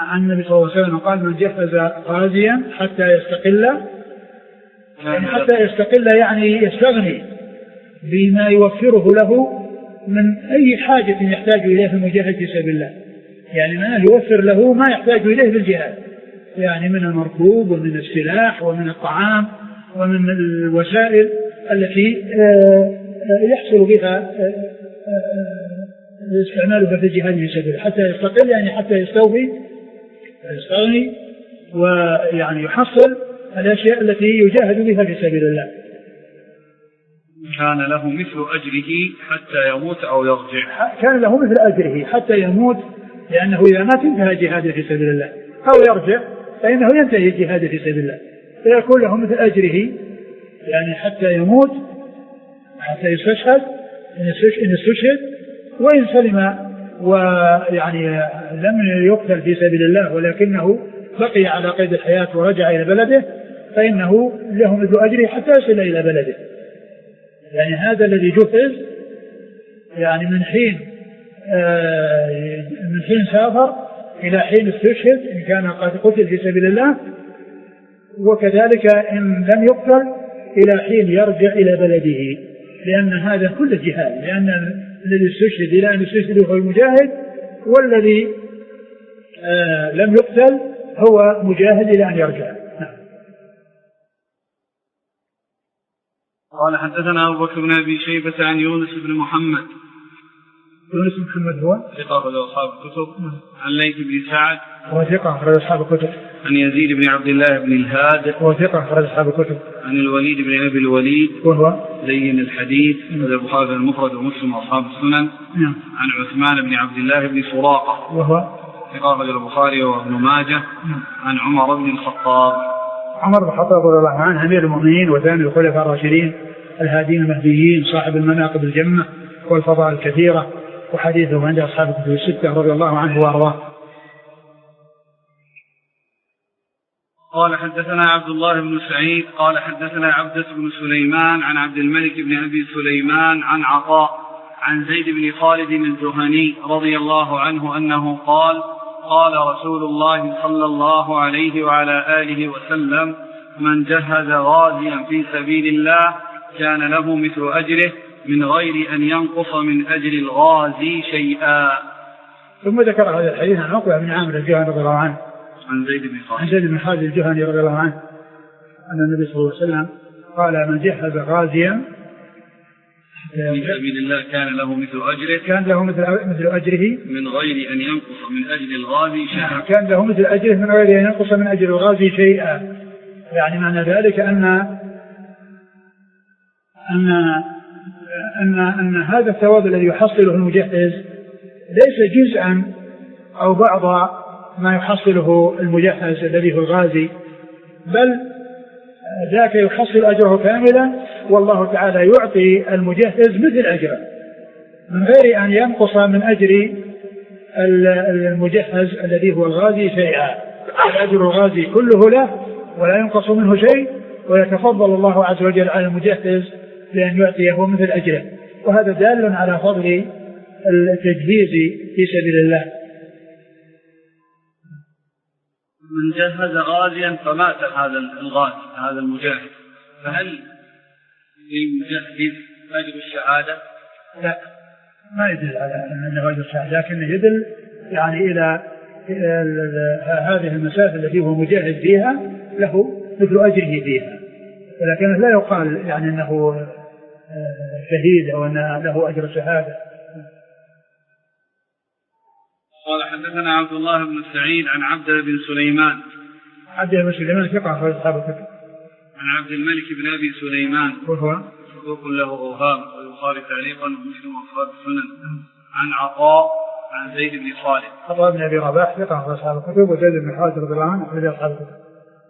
Speaker 2: عن النبي صلى الله عليه وسلم قال من جهز غازيا حتى يستقل، يعني حتى يستقل يعني يستغني بما يوفره له من أي حاجة يحتاج إليه في المجاهد في سبيل الله، يعني ما يوفر له ما يحتاج إليه في الجهاد، يعني من المركوب ومن السلاح ومن الطعام ومن الوسائل التي يحصل بها استعمالها في الجهاد في سبيل الله حتى يستقل، يعني حتى يستوفي ويستغني ويعني يحصل الأشياء التي يجاهد بها في سبيل الله.
Speaker 1: كان له مثل أجره حتى يموت أو يرجع.
Speaker 2: كان له مثل أجره حتى يموت، لأنه إذا مات انتهى جهاده في سبيل الله، أو يرجع فإنه ينتهي جهاده في سبيل الله، فيكون له مثل أجره يعني حتى يموت، حتى يستشهد إن استشهد وإن سلم ويعني لم يقتل في سبيل الله ولكنه بقي على قيد الحياة ورجع إلى بلده، فإنه له مثل أجره حتى يصل إلى بلده. يعني هذا الذي جهز يعني من حين آه من حين سافر إلى حين استشهد إن كان قد قتل في سبيل الله، وكذلك إن لم يقتل إلى حين يرجع إلى بلده، لأن هذا كل جهاد، لأن الذي استشهد إلى أن يستشهد هو المجاهد، والذي آه لم يقتل هو مجاهد إلى أن يرجع.
Speaker 1: قال حدثنا أبو بكر بن أبي شيبة عن يونس بن محمد.
Speaker 2: يونس بن محمد هو
Speaker 1: ثقة أخرج أصحاب الكتب. عن ليث بن سعد
Speaker 2: هو ثقة أخرج أصحاب الكتب.
Speaker 1: عن يزيد بن عبد الله بن الهاد
Speaker 2: هو ثقة أخرج أصحاب الكتب.
Speaker 1: عن الوليد بن أبي الوليد
Speaker 2: وهو
Speaker 1: زين الحديث أخرج البخاري المفرد ومسلم وأصحاب السنن.
Speaker 2: نعم.
Speaker 1: عن عثمان بن عبد الله بن سراقة
Speaker 2: وهو
Speaker 1: ثقة أخرج البخاري وابن ماجه.
Speaker 2: نعم.
Speaker 1: عن عمر بن الخطاب.
Speaker 2: عمر بن الخطاب رضي الله عنه أمير المؤمنين وثاني الخلفاء الراشدين الهادين المهديين صاحب المناقب الجمة والفضائل الكثيرة، وحديثه عند أصحاب الكتب الستة رضي الله عنه وأرضاه.
Speaker 1: قال حدثنا عبد الله بن سعيد قال حدثنا عبدة بن سليمان عن عبد الملك بن أبي سليمان عن عطاء عن زيد بن خالد الجهني رضي الله عنه أنه قال قال رسول الله صلى الله عليه وعلى آله وسلم من جهز غازيا في سبيل الله كان له مثل أجره من غير أن ينقص من أجر الغازي شيئا.
Speaker 2: ثم ذكر هذا الحديث عن عقبة بن عامر الجهني رضي الله عنه
Speaker 1: عن زيد بن خالد
Speaker 2: عن زيد بن خالد الجهني رضي الله عنه أن النبي صلى الله عليه وسلم قال من جهز غازيا
Speaker 1: في سبيل الله كان له مثل أجره
Speaker 2: كان له مثل مثل أجره
Speaker 1: من غير أن ينقص من أجر الغازي شيئا.
Speaker 2: كان له مثل أجره من غير أن ينقص من أجر الغازي شيئا. يعني معنى ذلك أن أن أن أن هذا الثواب الذي يحصله المجهز ليس جزءا أو بعض ما يحصله المجهز الذي هو الغازي، بل ذاك يحصل أجره كاملا، والله تعالى يعطي المجهز مثل أجره من غير أن ينقص من أجر المجهز الذي هو الغازي شيئا. الأجر الغازي كله له ولا ينقص منه شيء، ويتفضل الله عز وجل على المجهز لأن يعطيه مثل أجره، وهذا دال على فضل التجهيز في سبيل الله.
Speaker 1: من جهز غازيا فمات هذا الغازي هذا المجاهد، فهل للمجهز أجر الشهادة؟
Speaker 2: لا، ما يدل على أنه أجر الشهادة، لكن يدل يعني إلى هذه المسافة التي هو مجاهد فيها له مثل أجره فيها، ولكن لا يقال يعني أنه شهيد أو أن له أجر شهادة.
Speaker 1: قال حدثنا عبد الله بن سعيد عن عبد بن سليمان.
Speaker 2: عبد بن سليمان ثقة أخرج أصحاب الكتب.
Speaker 1: عن عبد الملك بن أبي سليمان
Speaker 2: وهو
Speaker 1: صدوق له أوهام والبخاري تعليقا ومسلم وأصحاب السنن. عن عطاء عن زيد بن خالد.
Speaker 2: عطاء بن أبي رباح ثقة أخرج أصحاب الكتب، وزيد بن خالد رضي الله عنه أخرج أصحاب الكتب.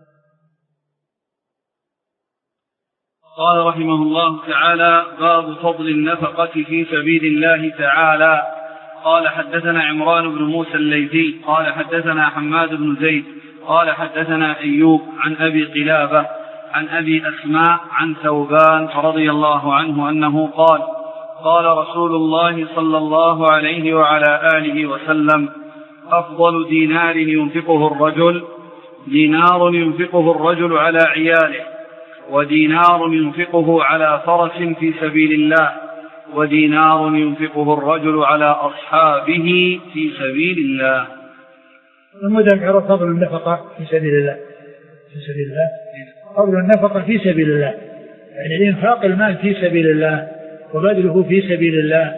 Speaker 1: قال رحمه الله تعالى: باب فضل النفقة في سبيل الله تعالى. قال حدثنا عمران بن موسى الليثي قال حدثنا حماد بن زيد قال حدثنا أيوب عن أبي قلابة عن أبي أسماء عن ثوبان رضي الله عنه أنه قال: قال رسول الله صلى الله عليه وعلى آله وسلم: أفضل دينار ينفقه الرجل دينار ينفقه الرجل على عياله، ودينار ينفقه على فرس في سبيل الله، ودينار ينفقه الرجل على أصحابه في سبيل الله.
Speaker 2: ثم ذكر فضل النفقة في سبيل الله في سبيل الله فضل النفقة في سبيل الله، يعني إنفاق المال في سبيل الله وبذله في سبيل الله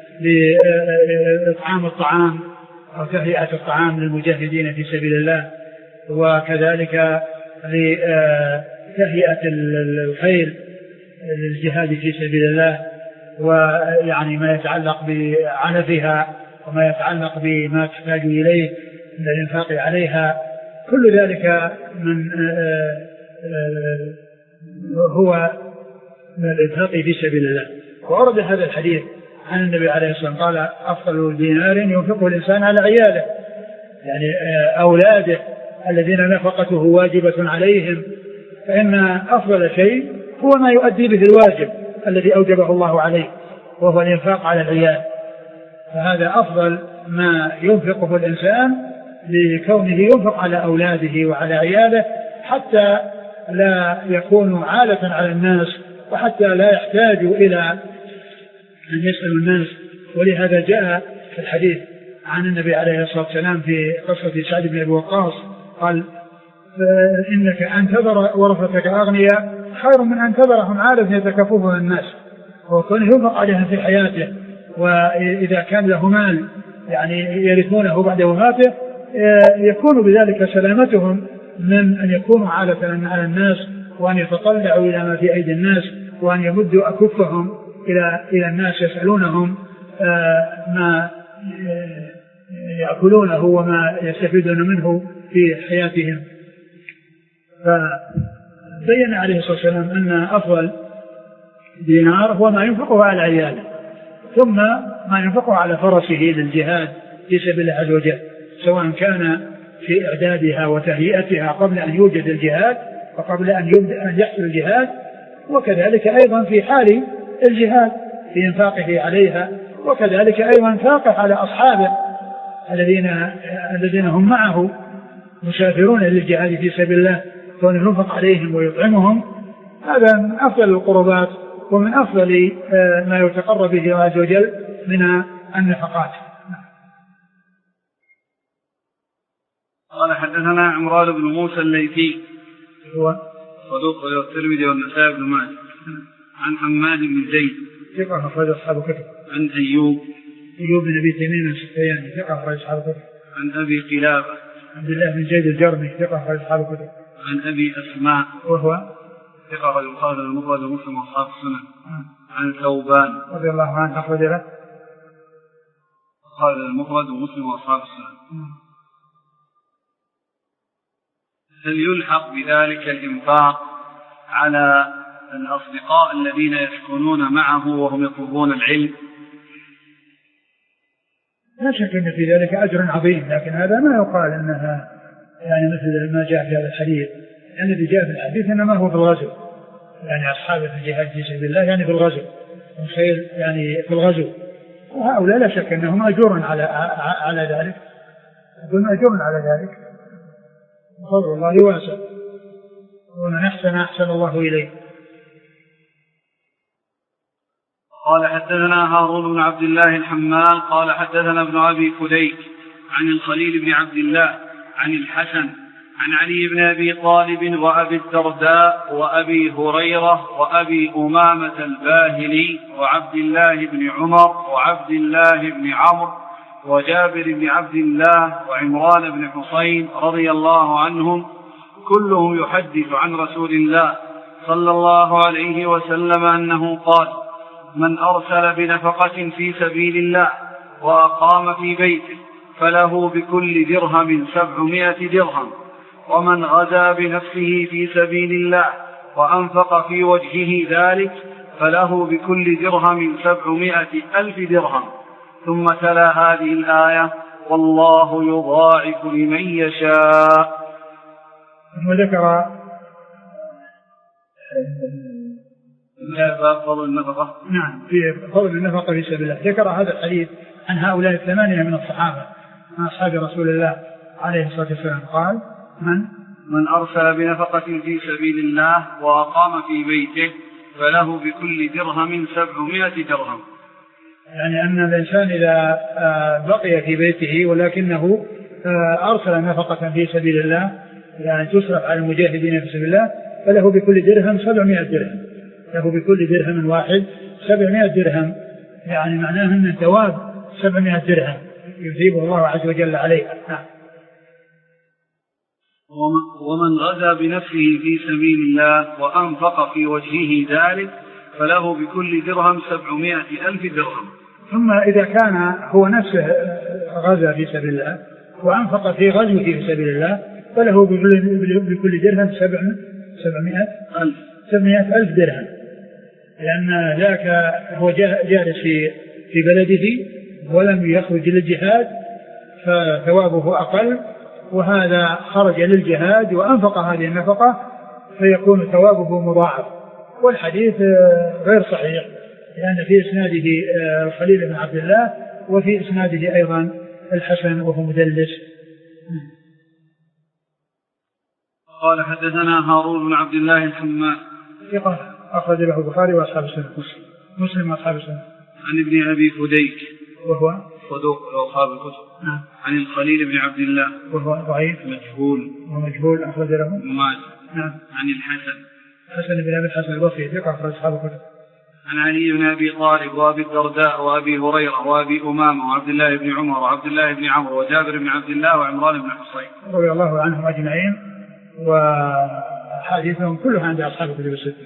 Speaker 2: لإطعام الطعام أو تهيئة الطعام للمجاهدين في سبيل الله، وكذلك لتهيئة الخيل للجهاد في سبيل الله، ويعني ما يتعلق بعنفها وما يتعلق بما تحتاج إليه من الإنفاق عليها، كل ذلك من هو من الإنفاق في سبيل الله. وورد هذا الحديث عن النبي عليه الصلاة والسلام قال أفضل دينار ينفقه الإنسان على عياله، يعني أولاده الذين نفقته واجبة عليهم، فإن أفضل شيء هو ما يؤدي به الواجب الذي أوجبه الله عليه وهو الإنفاق على العيال، فهذا أفضل ما ينفقه الإنسان لكونه ينفق على أولاده وعلى عياله حتى لا يكونوا عالة على الناس وحتى لا يحتاجوا إلى أن يسألوا الناس. ولهذا جاء في الحديث عن النبي عليه الصلاة والسلام في قصة سعد بن أبي وقاص قال إنك أن تذر ورثتك أغنياء خير من أن تذرهم عالة يتكففها الناس، وكونه ينفق عليهم في حياته، وإذا كان له مال يعني يرثونه بعد وفاته يكون بذلك سلامتهم من أن يكونوا عالة على الناس وأن يتطلعوا إلى ما في أيدي الناس وأن يمدوا أكفهم إلى إلى الناس يسألونهم ما يأكلونه وما يستفيدون منه في حياتهم. فبين عليه الصلاة والسلام أن أفضل دينار هو ما ينفقه على عياله، ثم ما ينفقه على فرسه للجهاد في سبيل الله عز وجل، سواء كان في إعدادها وتهيئتها قبل أن يوجد الجهاد وقبل أن يحصل الجهاد، وكذلك أيضا في حال الجهاد في إنفاقه عليها، وكذلك أيضا إنفاقه على أصحابه الذين الذين هم معه مسافرون للجهاد في سبيل الله، كون ينفق عليهم ويطعمهم، هذا من أفضل القربات ومن أفضل ما يتقرب به الله عز وجل من النفقات.
Speaker 1: قال حدثنا عمران بن موسى الليثي
Speaker 2: هو
Speaker 1: صدوق والترمذي والنسائي بن ماجه عن حماد بن زيد
Speaker 2: ثقة أخرج أصحاب الكتب
Speaker 1: عن أيوب
Speaker 2: أيوب بن أبي تميم السختياني ثقة أخرج أصحاب الكتب
Speaker 1: عن أبي قلابة
Speaker 2: عبد الله بن زيد الجرمي ثقة أخرج أصحاب الكتب
Speaker 1: عن أبي أسماء
Speaker 2: وهو
Speaker 1: ثقة أخرج البخاري المفرد ومسلم وأصحاب السنن عن ثوبان
Speaker 2: رضي الله عنه أخرج له
Speaker 1: البخاري المفرد ومسلم وأصحاب السنن. هل يلحق بذلك الإنفاق على الأصدقاء الذين يسكنون معه وهم يطلبون العلم؟
Speaker 2: لا شك أن في ذلك أجر عظيم، لكن هذا ما يقال أنها يعني مثل ما جاء في هذا الحديث، لأن الذي جاء في الحديث إنما هو في الغزو، يعني أصحاب الجهاد في سبيل الله يعني في الغزو، والخير يعني في الغزو، وهؤلاء لا شك أنهم أجور على على ذلك، يكون أجور على ذلك، فضل الله واسع، ومن أحسن أحسن الله إليه.
Speaker 1: قال حدثنا هارون بن عبد الله الحمال قال حدثنا ابن أبي فديك عن الخليل بن عبد الله عن الحسن عن علي بن أبي طالب وأبي الدرداء وأبي هريرة وأبي أمامة الباهلي وعبد الله بن عمر وعبد الله بن عمرو وجابر بن عبد الله وعمران بن حسين رضي الله عنهم، كلهم يحدث عن رسول الله صلى الله عليه وسلم أنه قال: من أرسل بنفقة في سبيل الله وأقام في بيته فله بكل درهم سبعمائة درهم، ومن غزا بنفسه في سبيل الله وأنفق في وجهه ذلك فله بكل درهم سبعمائة ألف درهم. ثم تلا هذه الآية: والله يضاعف لمن يشاء.
Speaker 2: وذكر
Speaker 1: فضل النفقة.
Speaker 2: نعم، في فضل النفقة في سبيل الله. ذكر هذا الحديث عن هؤلاء الثمانية من الصحابة عن أصحاب رسول الله عليه الصلاة والسلام قال: من
Speaker 1: من أرسل بنفقة في سبيل الله وأقام في بيته فله بكل درهم سبعمائة درهم.
Speaker 2: يعني أن الإنسان إذا بقي في بيته ولكنه أرسل نفقة في سبيل الله يعني تصرف على المجاهدين في سبيل الله فله بكل درهم سبعمائة درهم، له بكل درهم واحد سبعمائة درهم، يعني معناه أن ثواب سبعمائة درهم يثيبه الله عز وجل عليها. نعم.
Speaker 1: ومن غزا بنفسه في سبيل الله وأنفق في وجهه ذلك فله بكل درهم سبعمائة ألف درهم.
Speaker 2: ثم إذا كان هو نفسه غزا في سبيل الله وأنفق في غزوه في سبيل الله فله بكل درهم سبعمائة ألف سبعمائة ألف درهم، لأن ذاك هو جالس في في بلده ولم يخرج للجهاد فثوابه أقل، وهذا خرج للجهاد وأنفق هذه النفقة فيكون ثوابه مضاعف. والحديث غير صحيح لأن في إسناده خليل بن عبد الله وفي إسناده أيضا الحسن وهو مدلس.
Speaker 1: قال حدثنا هارون بن عبد الله الحمال
Speaker 2: ثقة أخرج له البخاري وأصحاب السنة مسلم وأصحاب السنة.
Speaker 1: عن ابن أبي فديك
Speaker 2: وهو
Speaker 1: صدوق وأصحاب الكتب.
Speaker 2: نعم.
Speaker 1: عن الخليل بن عبد الله
Speaker 2: وهو ضعيف
Speaker 1: مجهول
Speaker 2: ومجهول أخرج له
Speaker 1: مماثل.
Speaker 2: نعم.
Speaker 1: عن الحسن
Speaker 2: حسن بن أبي الحسن البصري ثقة أخرج أصحاب الكتب.
Speaker 1: عن علي بن أبي طالب وأبي الدرداء وأبي هريرة وأبي أمامة وعبد الله بن عمر وعبد الله بن عمرو وجابر بن عبد الله وعمران بن حصين
Speaker 2: رضي الله عنهم أجمعين، وحديثهم كلها عند أصحاب الكتب الستة.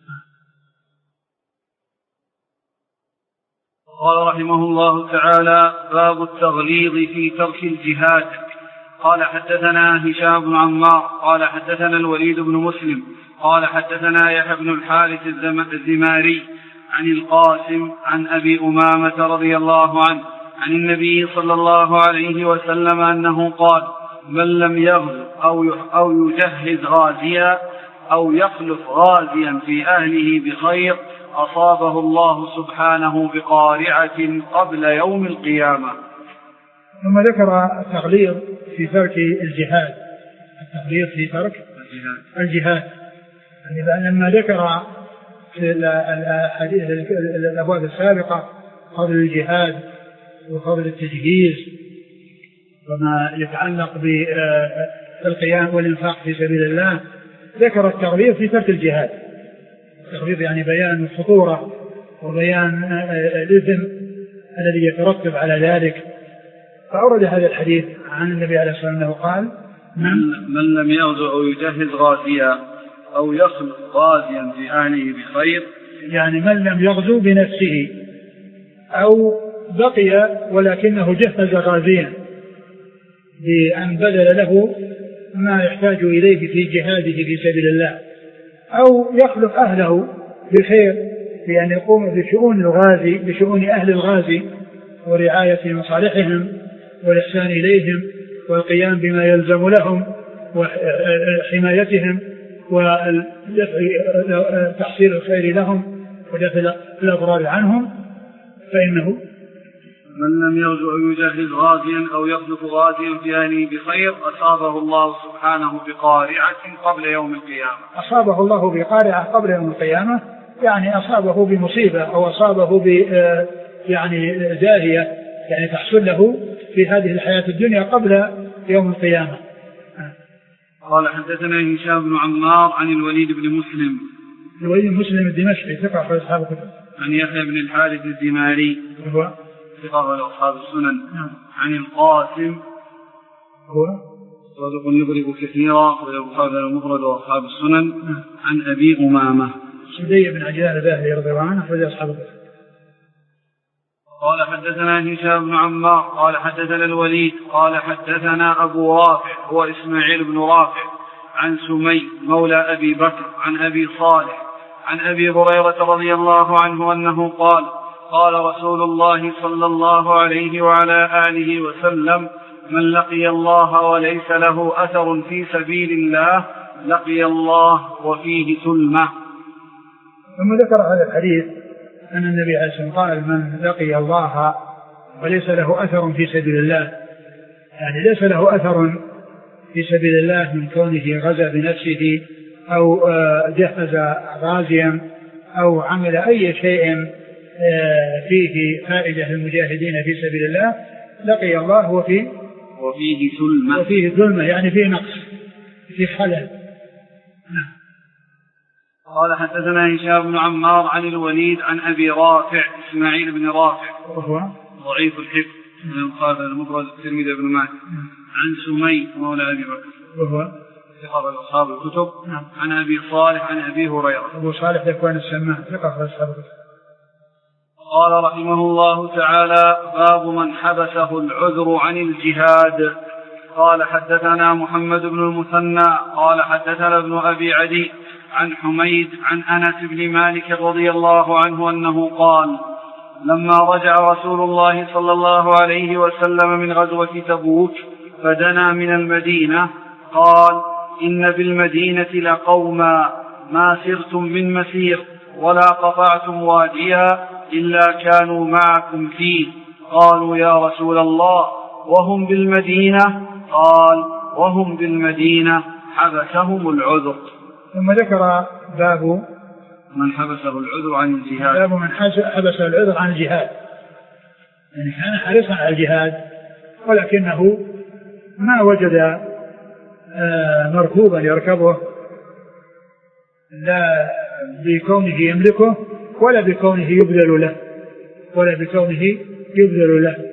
Speaker 1: قال رحمه الله تعالى: باب التغليظ في ترك الجهاد. قال حدثنا هشام بن عمار قال حدثنا الوليد بن مسلم قال حدثنا يحيى بن الحارث الزماري عن القاسم عن أبي أمامة رضي الله عنه عن النبي صلى الله عليه وسلم أنه قال: من لم يغزو أو يجهز غازيا أو يخلف غازيا في أهله بخير أصابه الله سبحانه بقارعة قبل يوم القيامة.
Speaker 2: ثم ذكر التغليظ في ترك الجهاد، التغليظ في ترك الجهاد, الجهاد. يعني لما ذكر في الأبواب السابقة فضل الجهاد وفضل التجهيز وما يتعلق بالقيام والإنفاق في سبيل الله، ذكر التغليظ في ترك الجهاد. التغليظ يعني بيان الخطورة وبيان الإثم الذي يترتب على ذلك. فأورد هذا الحديث عن النبي عليه الصلاة والسلام قال:
Speaker 1: من, من لم يغزو أو يجهز غازيا أو يخلف غازيا في أهله بخير،
Speaker 2: يعني من لم يغزو بنفسه أو بقي ولكنه جهز غازيا بأن بذل له ما يحتاج إليه في جهاده في سبيل الله، أو يخلف أهله بخير بأن يقوم بشؤون الغازي بشؤون أهل الغازي ورعاية مصالحهم والإحسان إليهم والقيام بما يلزم لهم وحمايتهم وتحصيل الخير لهم ودفع الأضرار عنهم، فإنه
Speaker 1: من لم يغزو أو يجهز غازيا أو يخلف غازيا في أهله بخير أصابه الله سبحانه بقارعة قبل يوم القيامة.
Speaker 2: أصابه الله بقارعة قبل يوم القيامة، يعني أصابه بمصيبة أو أصابه ب يعني داهية يعني تحصل له في هذه الحياة الدنيا قبل يوم القيامة.
Speaker 1: قال حدثنا هشام بن عمار عن الوليد بن مسلم
Speaker 2: الوليد بن مسلم الدمشقي ثقة في أصحاب الكتب.
Speaker 1: عن يحيى بن الحارث الزماري
Speaker 2: هو
Speaker 1: ثقة في أصحاب السنن. عن القاسم
Speaker 2: هو
Speaker 1: صادق يضرب كثيرا ويبخل المفرد وأصحاب السنن. عن أبي أمامة
Speaker 2: سدي بن عجلان الباهلي رضي الله عنه أخرج أصحاب الكتب.
Speaker 1: قال حدثنا هشام بن عمار قال حدثنا الوليد قال حدثنا أبو رافع هو إسماعيل بن رافع عن سمي مولى أبي بكر عن أبي صالح عن أبي هريرة رضي الله عنه أنه قال: قال رسول الله صلى الله عليه وعلى آله وسلم: من لقي الله وليس له أثر في سبيل الله لقي الله وفيه سلمة.
Speaker 2: ثم ذكر هذا الحديث أن النبي عليه الصلاة والسلام قال: من لقي الله وليس له أثر في سبيل الله، يعني ليس له أثر في سبيل الله من كونه غزا بنفسه أو جهز غازيا أو عمل أي شيء فيه فائدة للمجاهدين في سبيل الله، لقي الله وفيه
Speaker 1: وفيه ظلمة
Speaker 2: وفيه ظلمة يعني فيه نقص، فيه خلل. نعم.
Speaker 1: قال حدثنا هشام بن عمار عن الوليد عن أبي رافع إسماعيل بن رافع
Speaker 2: وهو
Speaker 1: ضعيف الحفظ من قال المفرد الترمذي بن ماجه عن سمي مولى أبي بكر
Speaker 2: وهو
Speaker 1: ثقة أصحاب الكتب.
Speaker 2: نعم.
Speaker 1: عن أبي صالح عن أبي هريرة.
Speaker 2: أبو صالح ذكوان السمان ثقة أصحاب الكتب.
Speaker 1: قال رحمه الله تعالى: باب من حبسه العذر عن الجهاد. قال حدثنا محمد بن المثنى قال حدثنا ابن أبي عدي عن حميد عن أنس بن مالك رضي الله عنه أنه قال: لما رجع رسول الله صلى الله عليه وسلم من غزوة تبوك فدنا من المدينة قال: إن بالمدينة لقوما ما سرتم من مسير ولا قطعتم واديا إلا كانوا معكم فيه. قالوا: يا رسول الله وهم بالمدينة؟ قال: وهم بالمدينة حبسهم العذر.
Speaker 2: ثم ذكر باب
Speaker 1: من حبسه العذر عن الجهاد.
Speaker 2: باب من حبسه العذر عن الجهاد، يعني كان حريصا على الجهاد ولكنه ما وجد مركوبا يركبه لا بكونه يملكه ولا بكونه يبذل له ولا بكونه يبذل له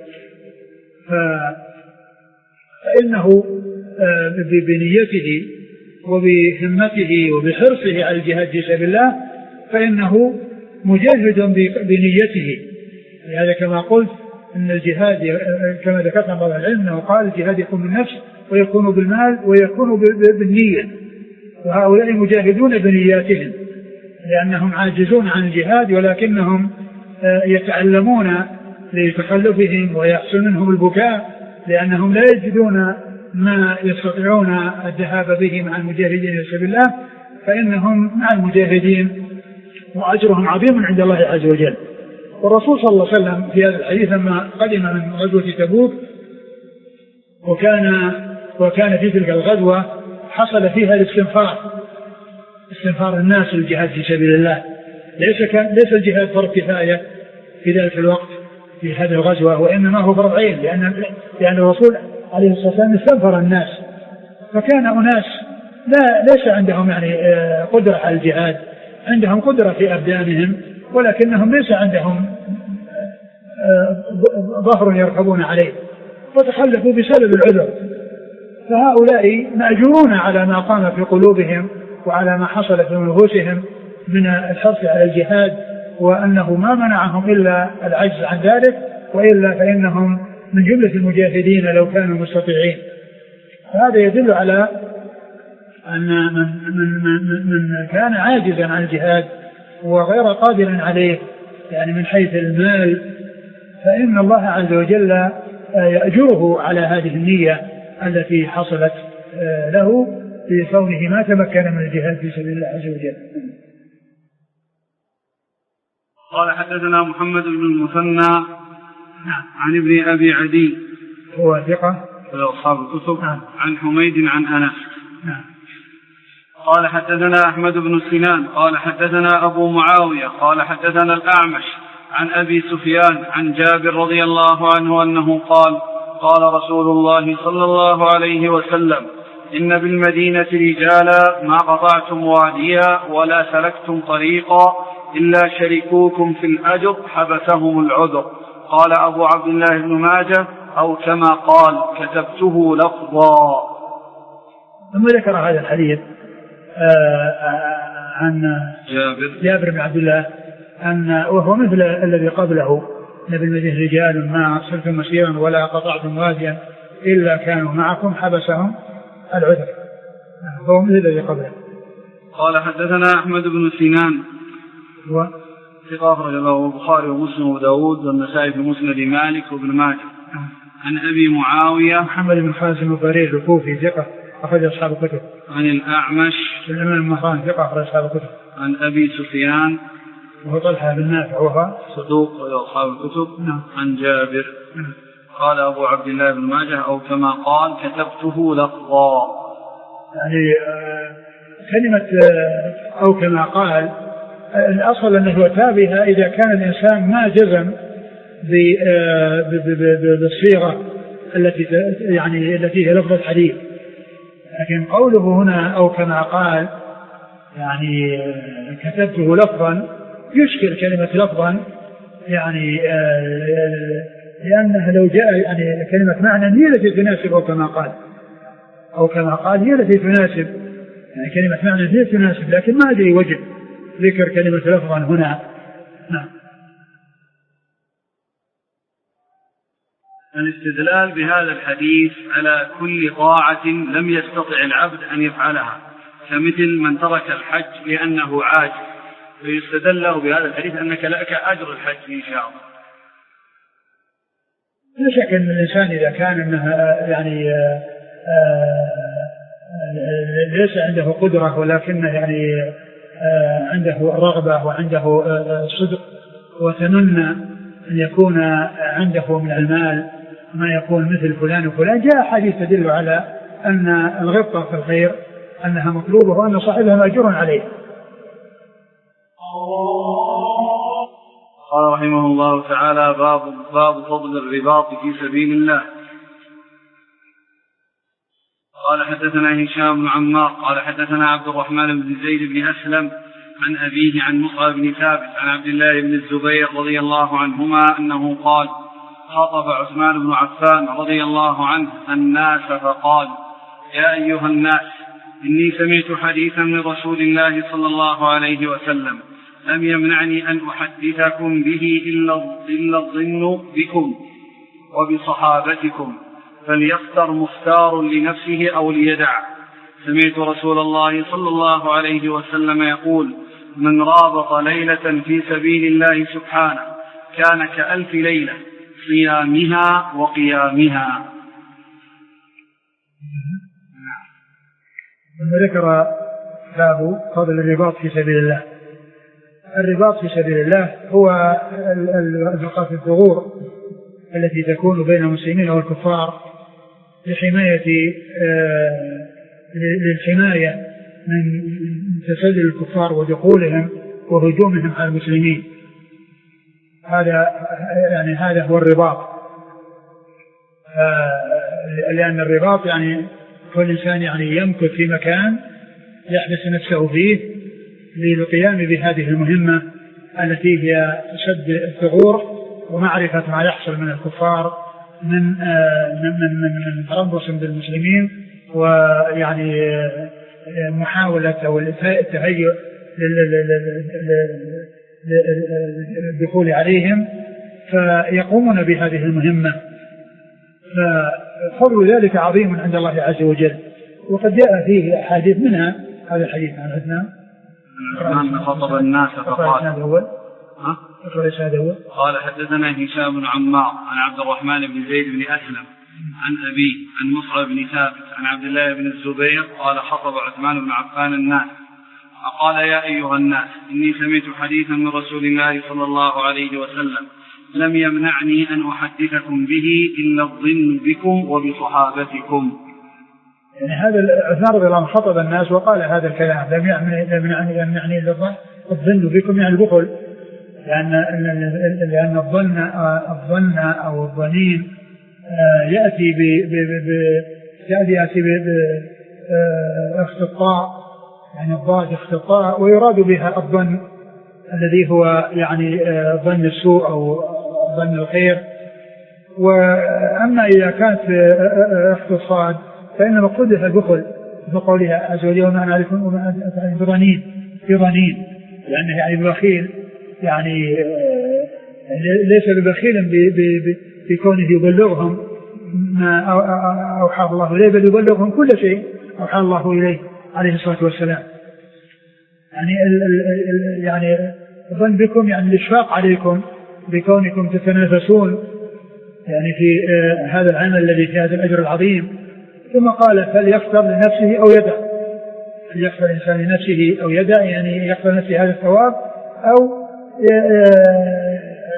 Speaker 2: فإنه بنيته وبهمته وبحرصه على الجهاد في سبيل الله فإنه مجاهد بنيته. هذا كما قلت أن الجهاد كما ذكرنا بعض العلم أنه قال الجهاد يكون بالنفس ويكون بالمال ويكون بالنية، وهؤلاء مجاهدون بنياتهم لأنهم عاجزون عن الجهاد ولكنهم يتعلمون لتخلفهم ويحصل منهم البكاء لأنهم لا يجدون ما يستطيعون الذهاب به مع المجاهدين في سبيل الله، فإنهم مع المجاهدين وأجرهم عظيم عند الله عز وجل. والرسول صلى الله عليه وسلم في هذا الحديث لما قدم من غزوة تبوك وكان وكان في تلك الغزوة حصل فيها الاستنفار استنفار الناس للجهاد في سبيل الله، ليس ليس الجهاد فرض كفاية في ذلك الوقت في هذه الغزوة، وإنما هو فرض عين، لأن لأن الرسول عليه الصلاة والسلام استنفر الناس، فكان أناس لا ليس عندهم يعني قدرة على الجهاد، عندهم قدرة في أبدانهم ولكنهم ليس عندهم ظهر يركبون عليه فتخلفوا بسبب العذر، فهؤلاء مأجورون على ما قام في قلوبهم وعلى ما حصل في نفوسهم من الحرص على الجهاد، وأنه ما منعهم إلا العجز عن ذلك، وإلا فإنهم من جملة المجاهدين لو كانوا مستطيعين. هذا يدل على أن من, من, من, من كان عاجزا عن الجهاد وغير قادر عليه يعني من حيث المال فإن الله عز وجل يأجره على هذه النية التي حصلت له في كونه ما تمكن من الجهاد في سبيل الله عز وجل.
Speaker 1: قال حدثنا محمد بن المثنى عن ابن أبي عدي
Speaker 2: هو ثقة
Speaker 1: في أصحاب الكتب عن حميد عن أنس. قال حدثنا أحمد بن سنان قال حدثنا أبو معاوية قال حدثنا الأعمش عن أبي سفيان عن جابر رضي الله عنه أنه قال: قال رسول الله صلى الله عليه وسلم: إن بالمدينة رجالا ما قطعتم واديا ولا سلكتم طريقا إلا شركوكم في الأجر حبسهم العذر. قال أبو عبد الله بن ماجه: أو كما قال كتبته لفظا.
Speaker 2: ثم ذكر هذا الحديث عن
Speaker 1: جابر
Speaker 2: جابر بن عبد الله أن وهو مثل الذي قبله: إن بالمدينة رجال ما سلكتم مسيرا ولا قطعتم واديا إلا كانوا معكم حبسهم العذر، هو مثل الذي قبله.
Speaker 1: قال حدثنا أحمد بن سنان
Speaker 2: هو
Speaker 1: ثقة أخرج له البخاري ومسلم وداود والنسائي في مسند مالك وابن ماجه. عن أبي معاوية
Speaker 2: محمد بن خازم الضرير الكوفي ثقة أخرج أصحاب الكتب.
Speaker 1: عن الأعمش
Speaker 2: الإمام المهران ثقة أخرج أصحاب الكتب.
Speaker 1: عن أبي سفيان
Speaker 2: وهو طلحة بن نافع وهو
Speaker 1: صدوق أخرج أصحاب الكتب.
Speaker 2: نعم.
Speaker 1: عن جابر.
Speaker 2: نعم.
Speaker 1: قال أبو عبد الله بن ماجه أو كما قال كتبته لفظا.
Speaker 2: يعني كلمة أو كما قال الأصل أنه يتابعها إذا كان الإنسان ما جزم بالصيغة التي يعني التي هي لفظ الحديث. لكن قوله هنا أو كما قال يعني كتبته لفظا يشكل كلمة لفظا يعني لأنها لو جاء يعني كلمة معنى هي التي تناسب أو كما قال أو كما قال هي التي تناسب يعني كلمة معنى هي تناسب، لكن ما أدري وجه ذكر كلمة لفظا هنا. نعم.
Speaker 1: الاستدلال بهذا الحديث على كل طاعة لم يستطع العبد أن يفعلها كمثل من ترك الحج لأنه عاجز، فيستدل له بهذا الحديث أنك لك أجر الحج إن شاء الله.
Speaker 2: لا شك أن الإنسان إذا كان أنها يعني ليس عنده قدرة ولكن يعني عنده رغبة وعنده صدق وتمنى أن يكون عنده من المال ما يكون مثل فلان وفلان، جاء حديث تدل على أن الغبطة في الخير أنها مطلوبة وأن صاحبها مأجور عليه.
Speaker 1: قال رحمه الله تعالى باب, باب فضل الرباط في سبيل الله. قال حدثنا هشام بن عمار قال حدثنا عبد الرحمن بن زيد بن أسلم عن أبيه عن مصعب بن ثابت عن عبد الله بن الزبير رضي الله عنهما أنه قال خاطب عثمان بن عفان رضي الله عنه الناس فقال يا أيها الناس إني سمعت حديثا من رسول الله صلى الله عليه وسلم لم يمنعني أن أحدثكم به إلا الظن بكم وبصحابتكم فليختر مختار لنفسه أو ليدع. سمعت رسول الله صلى الله عليه وسلم يقول من رابط ليلة في سبيل الله سبحانه كان كألف ليلة صيامها وقيامها.
Speaker 2: ثم ذكر باب فضل الرباط في سبيل الله. الرباط في سبيل الله هو البقاء الثغور التي تكون بين المسلمين والكفار لحماية للحماية من تسلل الكفار ودخولهم وهجومهم على المسلمين. هذا يعني هذا هو الرباط، لأن الرباط يعني كل إنسان يعني يمكث في مكان يحبس نفسه فيه للقيام بهذه المهمة التي هي سد الثغور ومعرفة ما يحصل من الكفار من من من من تربص بالمسلمين ويعني محاولة أو التهيؤ للدخول عليهم، فيقومون بهذه المهمة. ففضل ذلك عظيم عند الله عز وجل، وقد جاء فيه أحاديث منها هذا الحديث عن عثمان
Speaker 1: من خطب الناس فقال
Speaker 2: ها؟
Speaker 1: قال حدثنا هشام بن عمار عن عبد الرحمن بن زيد بن أسلم عن أبي عن مصعب بن ثابت عن عبد الله بن الزبير قال خطب عثمان بن عفان الناس فقال يا أيها الناس إني سمعت حديثا من رسول الله صلى الله عليه وسلم لم يمنعني أن أحدثكم به إلا الظن بكم وبصحابتكم.
Speaker 2: يعني هذا عثمان رضي الله عنه خطب الناس وقال هذا الكلام لم يمنعني أن يعني الظن بكم يعني البخل، لأن لأن الظن الظن أو الظنين يأتي ب يأتي باختصاء يعني الضاد اختصاء ويراد بها الظن الذي هو يعني ظن السوء أو ظن الخير. وأما إذا كانت اختصاد فإن مقصودها البخل بقولها عز وجل وما نعرفون وما بظنين في ظنين، لأنه يعني بخيل يعني ليس ببخيل بكونه يبلغهم ما أوحى الله إليه، بل يبلغهم كل شيء أوحى الله إليه عليه الصلاة والسلام. يعني ال ال يعني الظن بكم يعني الإشفاق عليكم بكونكم تتنافسون يعني في هذا العمل الذي في هذا الأجر العظيم. ثم قال فليختر لنفسه أو يدع، فليختر الإنسان لنفسه أو يدع يعني يختر نفسه هذا الثواب أو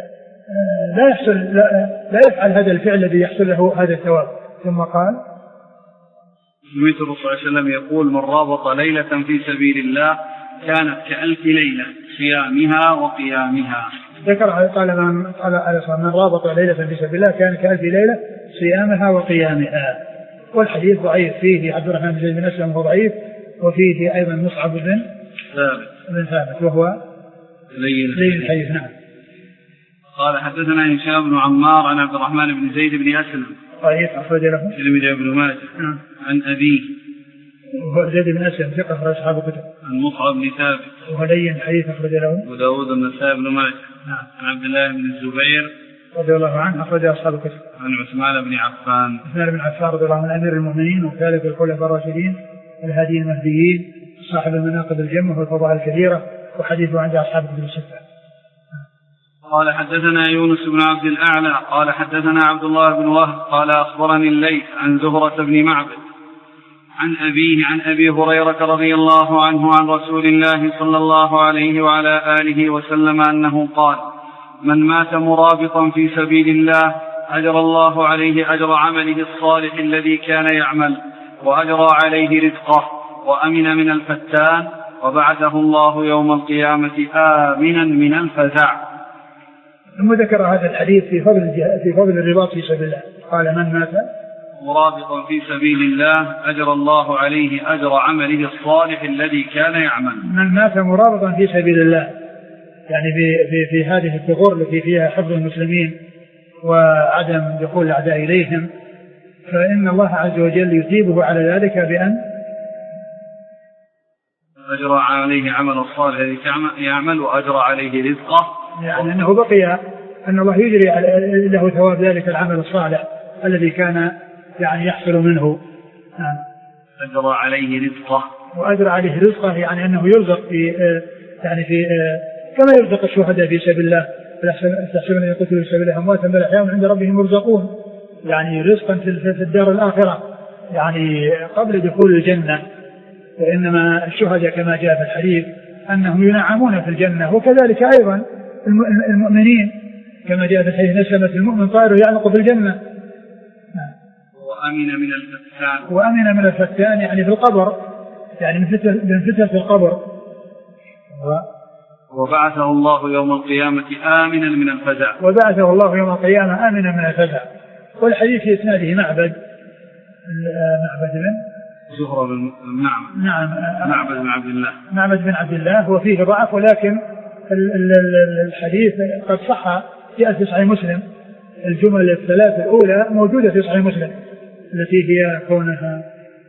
Speaker 2: لا يحصل لا, لا يفعل هذا الفعل الذي يحصل له هذا الثواب. ثم قال
Speaker 1: سمعت الرسول صلى الله عليه وسلم يقول من رابط ليلة في سبيل الله كانت كألف ليلة صيامها وقيامها.
Speaker 2: ذكر قال من قال من رابط ليلة في سبيل الله كانت كألف ليلة صيامها وقيامها. والحديث ضعيف، فيه عبد الرحمن بن زيد بن أسلم وهو ضعيف، وفيه أيضا مصعب بن ثابت بن ثابت وهو لين الحديث. نعم.
Speaker 1: قال حدثنا هشام بن عمار عن عبد الرحمن بن زيد بن أسلم
Speaker 2: ضعيف أخرج له
Speaker 1: الترمذي بن ماجه. نعم. عن أبيه
Speaker 2: وهو زيد بن أسلم ثقة أخرج أصحاب الكتب.
Speaker 1: عن مصعب بن ثابت
Speaker 2: وهو لين الحديث أخرج له
Speaker 1: أبو داود والنسائي بن ماجه.
Speaker 2: نعم.
Speaker 1: عن عبد الله بن الزبير
Speaker 2: رضي الله عنه أخرج أصحاب الكتب.
Speaker 1: عن عثمان بن عفان
Speaker 2: عثمان بن عفان رضي الله عنه أمير المؤمنين وثالث الخلفاء الراشدين الهاديين المهديين صاحب المناقب الجمة والفضائل الكثيرة، وحديثه عند أصحاب الكتب الستة.
Speaker 1: قال حدثنا يونس بن عبد الأعلى قال حدثنا عبد الله بن وهب قال أخبرني الليث عن زهرة بن معبد عن أبيه عن أبي هريرة رضي الله عنه عن رسول الله صلى الله عليه وعلى آله وسلم أنه قال من مات مرابطا في سبيل الله أجر الله عليه أجر عمله الصالح الذي كان يعمل وأجر عليه رزقه وأمن من الفتان وبعثه الله يوم القيامة آمنا من الفزع.
Speaker 2: ثم ذكر هذا الحديث في فضل في فضل الرباط في سبيل الله. قال من مات
Speaker 1: مرابطا في سبيل الله أجر الله عليه أجر عمله الصالح الذي كان يعمل.
Speaker 2: من مات مرابطا في سبيل الله يعني في في في هذه الثغور التي فيها حفظ المسلمين وعدم دخول الأعداء إليهم، فإن الله عز وجل يثيبه على ذلك بأن
Speaker 1: أجر عليه عمل الصالح الذي يعمل وأجر عليه رزقه،
Speaker 2: يعني أنه بقي أن الله يجري له ثواب ذلك العمل الصالح الذي كان يعني يحصل منه.
Speaker 1: أجر عليه رزقه
Speaker 2: وأجر عليه رزقه يعني أنه يرزق في يعني في كما يرزق الشهداء في سبيل الله تحسبون أن يقتلوا في سبيل الله أمواتا بل أحياء عند ربهم يرزقون، يعني رزقا في الدار الآخرة يعني قبل دخول الجنة. وإنما الشهداء كما جاء في الحديث أنهم ينعمون في الجنة، وكذلك أيضا المؤمنين كما جاء في الحديث نسمة المؤمن طائر يعلق في الجنة.
Speaker 1: وأمن من الفتان
Speaker 2: وأمن من الفتان يعني في القبر، يعني من فتنة في القبر.
Speaker 1: وبعثه الله يوم القيامة آمنا من الفزع.
Speaker 2: وبعثه الله يوم القيامة آمنا من الفزع. والحديث في إسناده معبد معبد من
Speaker 1: زهرة بن معبد.
Speaker 2: نعم.
Speaker 1: معبد بن عبد الله.
Speaker 2: معبد بن عبد الله وفيه ضعف، ولكن الحديث قد صح في صحيح مسلم. الجمل الثلاث الأولى موجودة في صحيح مسلم التي هي كونها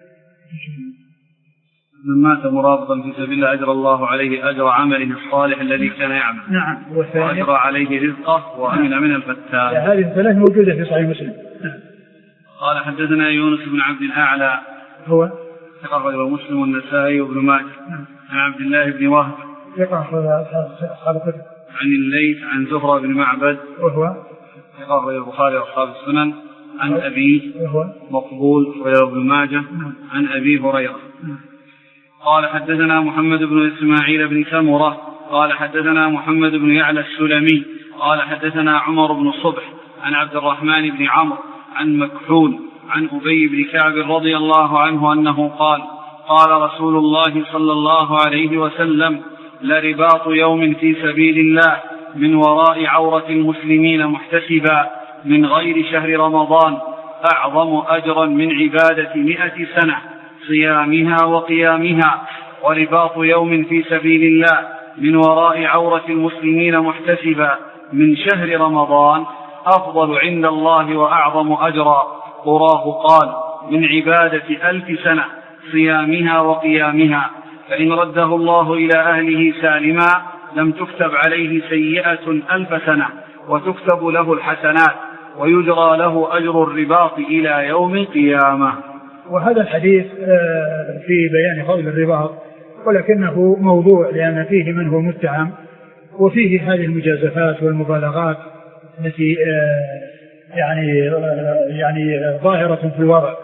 Speaker 1: من مات مرابطا في سبيل الله أجر الله عليه أجر عمله الصالح الذي كان يعمل.
Speaker 2: نعم.
Speaker 1: وأجر عليه رزقه وأمن نعم. من الفتان.
Speaker 2: هذه الثلاث موجودة في صحيح مسلم. نعم.
Speaker 1: قال حدثنا يونس بن عبد الأعلى
Speaker 2: هو
Speaker 1: ثقة مسلم والنسائي وابن ماجه. نعم. عن عبد الله بن وهب
Speaker 2: ثقة أصحاب الكتب.
Speaker 1: عن الليث عن زهرة بن معبد
Speaker 2: وهو
Speaker 1: ثقة البخاري وأصحاب السنن. عن أبيه
Speaker 2: وهو
Speaker 1: مقبول رواه ابن ماجه.
Speaker 2: نعم.
Speaker 1: عن أبي هريرة.
Speaker 2: نعم.
Speaker 1: قال حدثنا محمد بن إسماعيل بن سمرة قال حدثنا محمد بن يعلى السلمي قال حدثنا عمر بن صبح عن عبد الرحمن بن عمرو عن مكحول عن أبي بن كعب رضي الله عنه أنه قال قال رسول الله صلى الله عليه وسلم لرباط يوم في سبيل الله من وراء عورة المسلمين محتسبا من غير شهر رمضان أعظم أجرا من عبادة مئة سنة صيامها وقيامها. ورباط يوم في سبيل الله من وراء عورة المسلمين محتسبا من شهر رمضان أفضل عند الله وأعظم أجرا. قراه قال من عبادة ألف سنة صيامها وقيامها، فإن رده الله إلى أهله سالما لم تكتب عليه سيئة ألف سنة وتكتب له الحسنات ويجرى له أجر الرباط إلى يوم القيامة.
Speaker 2: وهذا الحديث في بيان فضل الرباط، ولكنه موضوع لأن فيه من هو متهم وفيه هذه المجازفات والمبالغات التي يعني يعني ظاهرة في الوضع.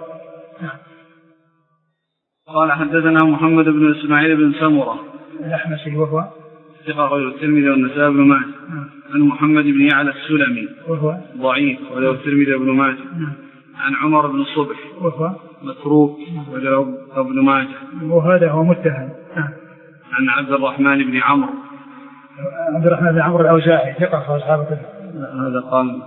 Speaker 1: قال حدثنا محمد بن إسماعيل بن سمرة
Speaker 2: الأحمسي وهو
Speaker 1: ثقة الترمذي والنسائي بن ماجه. عن محمد بن يعلى السلمي
Speaker 2: وهو
Speaker 1: ضعيف وله الترمذي بن ماجه. عن عمر بن الصبح
Speaker 2: وهو
Speaker 1: متروك وله ابن ماجه
Speaker 2: وهذا هو متهم.
Speaker 1: عن عبد الرحمن بن عمرو
Speaker 2: عبد الرحمن بن عمرو الأوزاعي ثقة أصحابه.
Speaker 1: هذا قال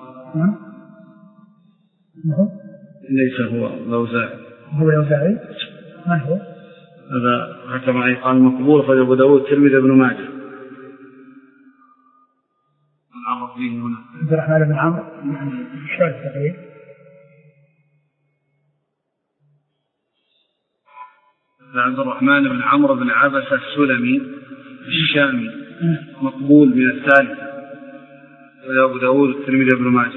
Speaker 1: ليس هو الأوزاعي.
Speaker 2: هو الأوزاعي من هو؟
Speaker 1: هذا حكم عليه قال مقبول خرج أبو داود الترمذي بن ماجه.
Speaker 2: عبد الرحمن بن عمرو شاذ تقريبا.
Speaker 1: عبد الرحمن بن عمرو بن عبسة السلمي الشامي مقبول من الثالثة وله أبو داود الترمذي بن ماجه.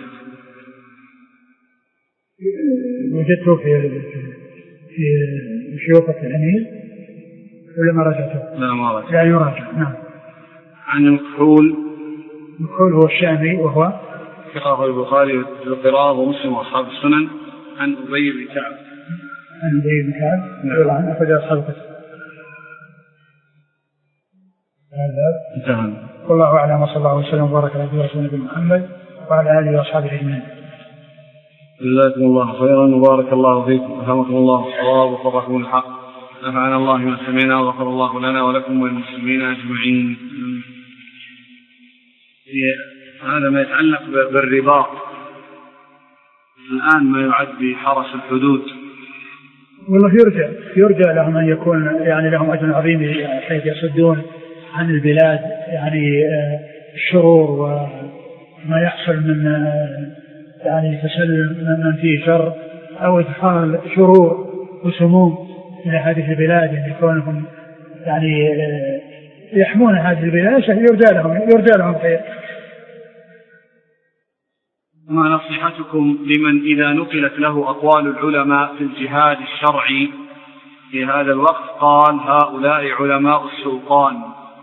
Speaker 2: وجدته في في شيوخ التلاميذ ولا ما راجعته؟
Speaker 1: لا ما راجع.
Speaker 2: لا يراجع. نعم.
Speaker 1: عن مكحول
Speaker 2: مكحول هو الشامي وهو
Speaker 1: ثقة البخاري والقراءة ومسلم وأصحاب السنن. عن أبي بن كعب
Speaker 2: عن أبي بن كعب رضي الله عنه أخرج أصحاب الكتب. هذا
Speaker 1: انتهى.
Speaker 2: والله أعلم وصلى الله وسلم وبارك على رسوله محمد وعلى آله وأصحابه أجمعين.
Speaker 1: جزاكم الله خيرا وبارك الله فيكم وفهمكم الله الصواب وفرحكم الحق. نفعنا الله ما سمعنا وغفر الله لنا ولكم وللمسلمين أجمعين. هذا ما يتعلق بالرباط الآن ما يعد بحرس الحدود.
Speaker 2: والله يرجع يرجع لهم أن يكون يعني لهم أجر عظيم حيث يصدون عن البلاد يعني الشرور وما يحصل من يعني تسلم من فيه شر أو إدخال شرور وسموم إلى هذه البلاد يعني كونهم يعني يحمون هذه البلاد يرجع لهم يرجع لهم خير.
Speaker 1: ما نصيحتكم لمن إذا نقلت له أقوال العلماء في الجهاد الشرعي في هذا الوقت قال هؤلاء علماء السلطان؟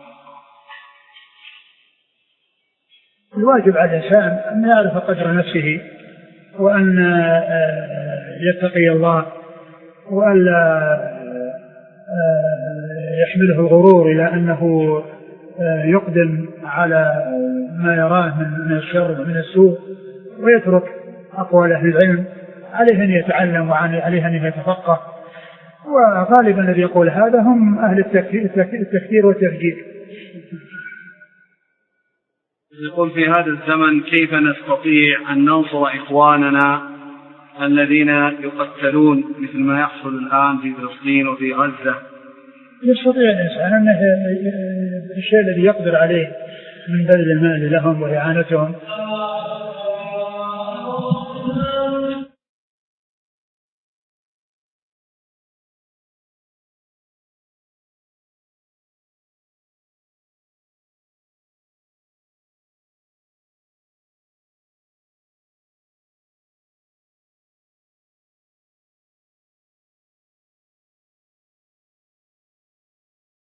Speaker 2: الواجب على الإنسان أن يعرف قدر نفسه وأن يتقي الله وألا يحمله الغرور إلى أنه يقدم على ما يراه من الشر ومن السوء ويترك أقوال أهل العلم. عليه أن يتعلم وعليه أن يتفقه، وغالبا الذي يقول هذا هم أهل التكفير والتفجير.
Speaker 1: يقول في هذا الزمن كيف نستطيع أن ننصر إخواننا الذين يقتلون مثل ما يحصل الآن في فلسطين وفي غزة؟
Speaker 2: يستطيع الإنسان أنه الشيء الذي يقدر عليه من بذل المال لهم وإعانتهم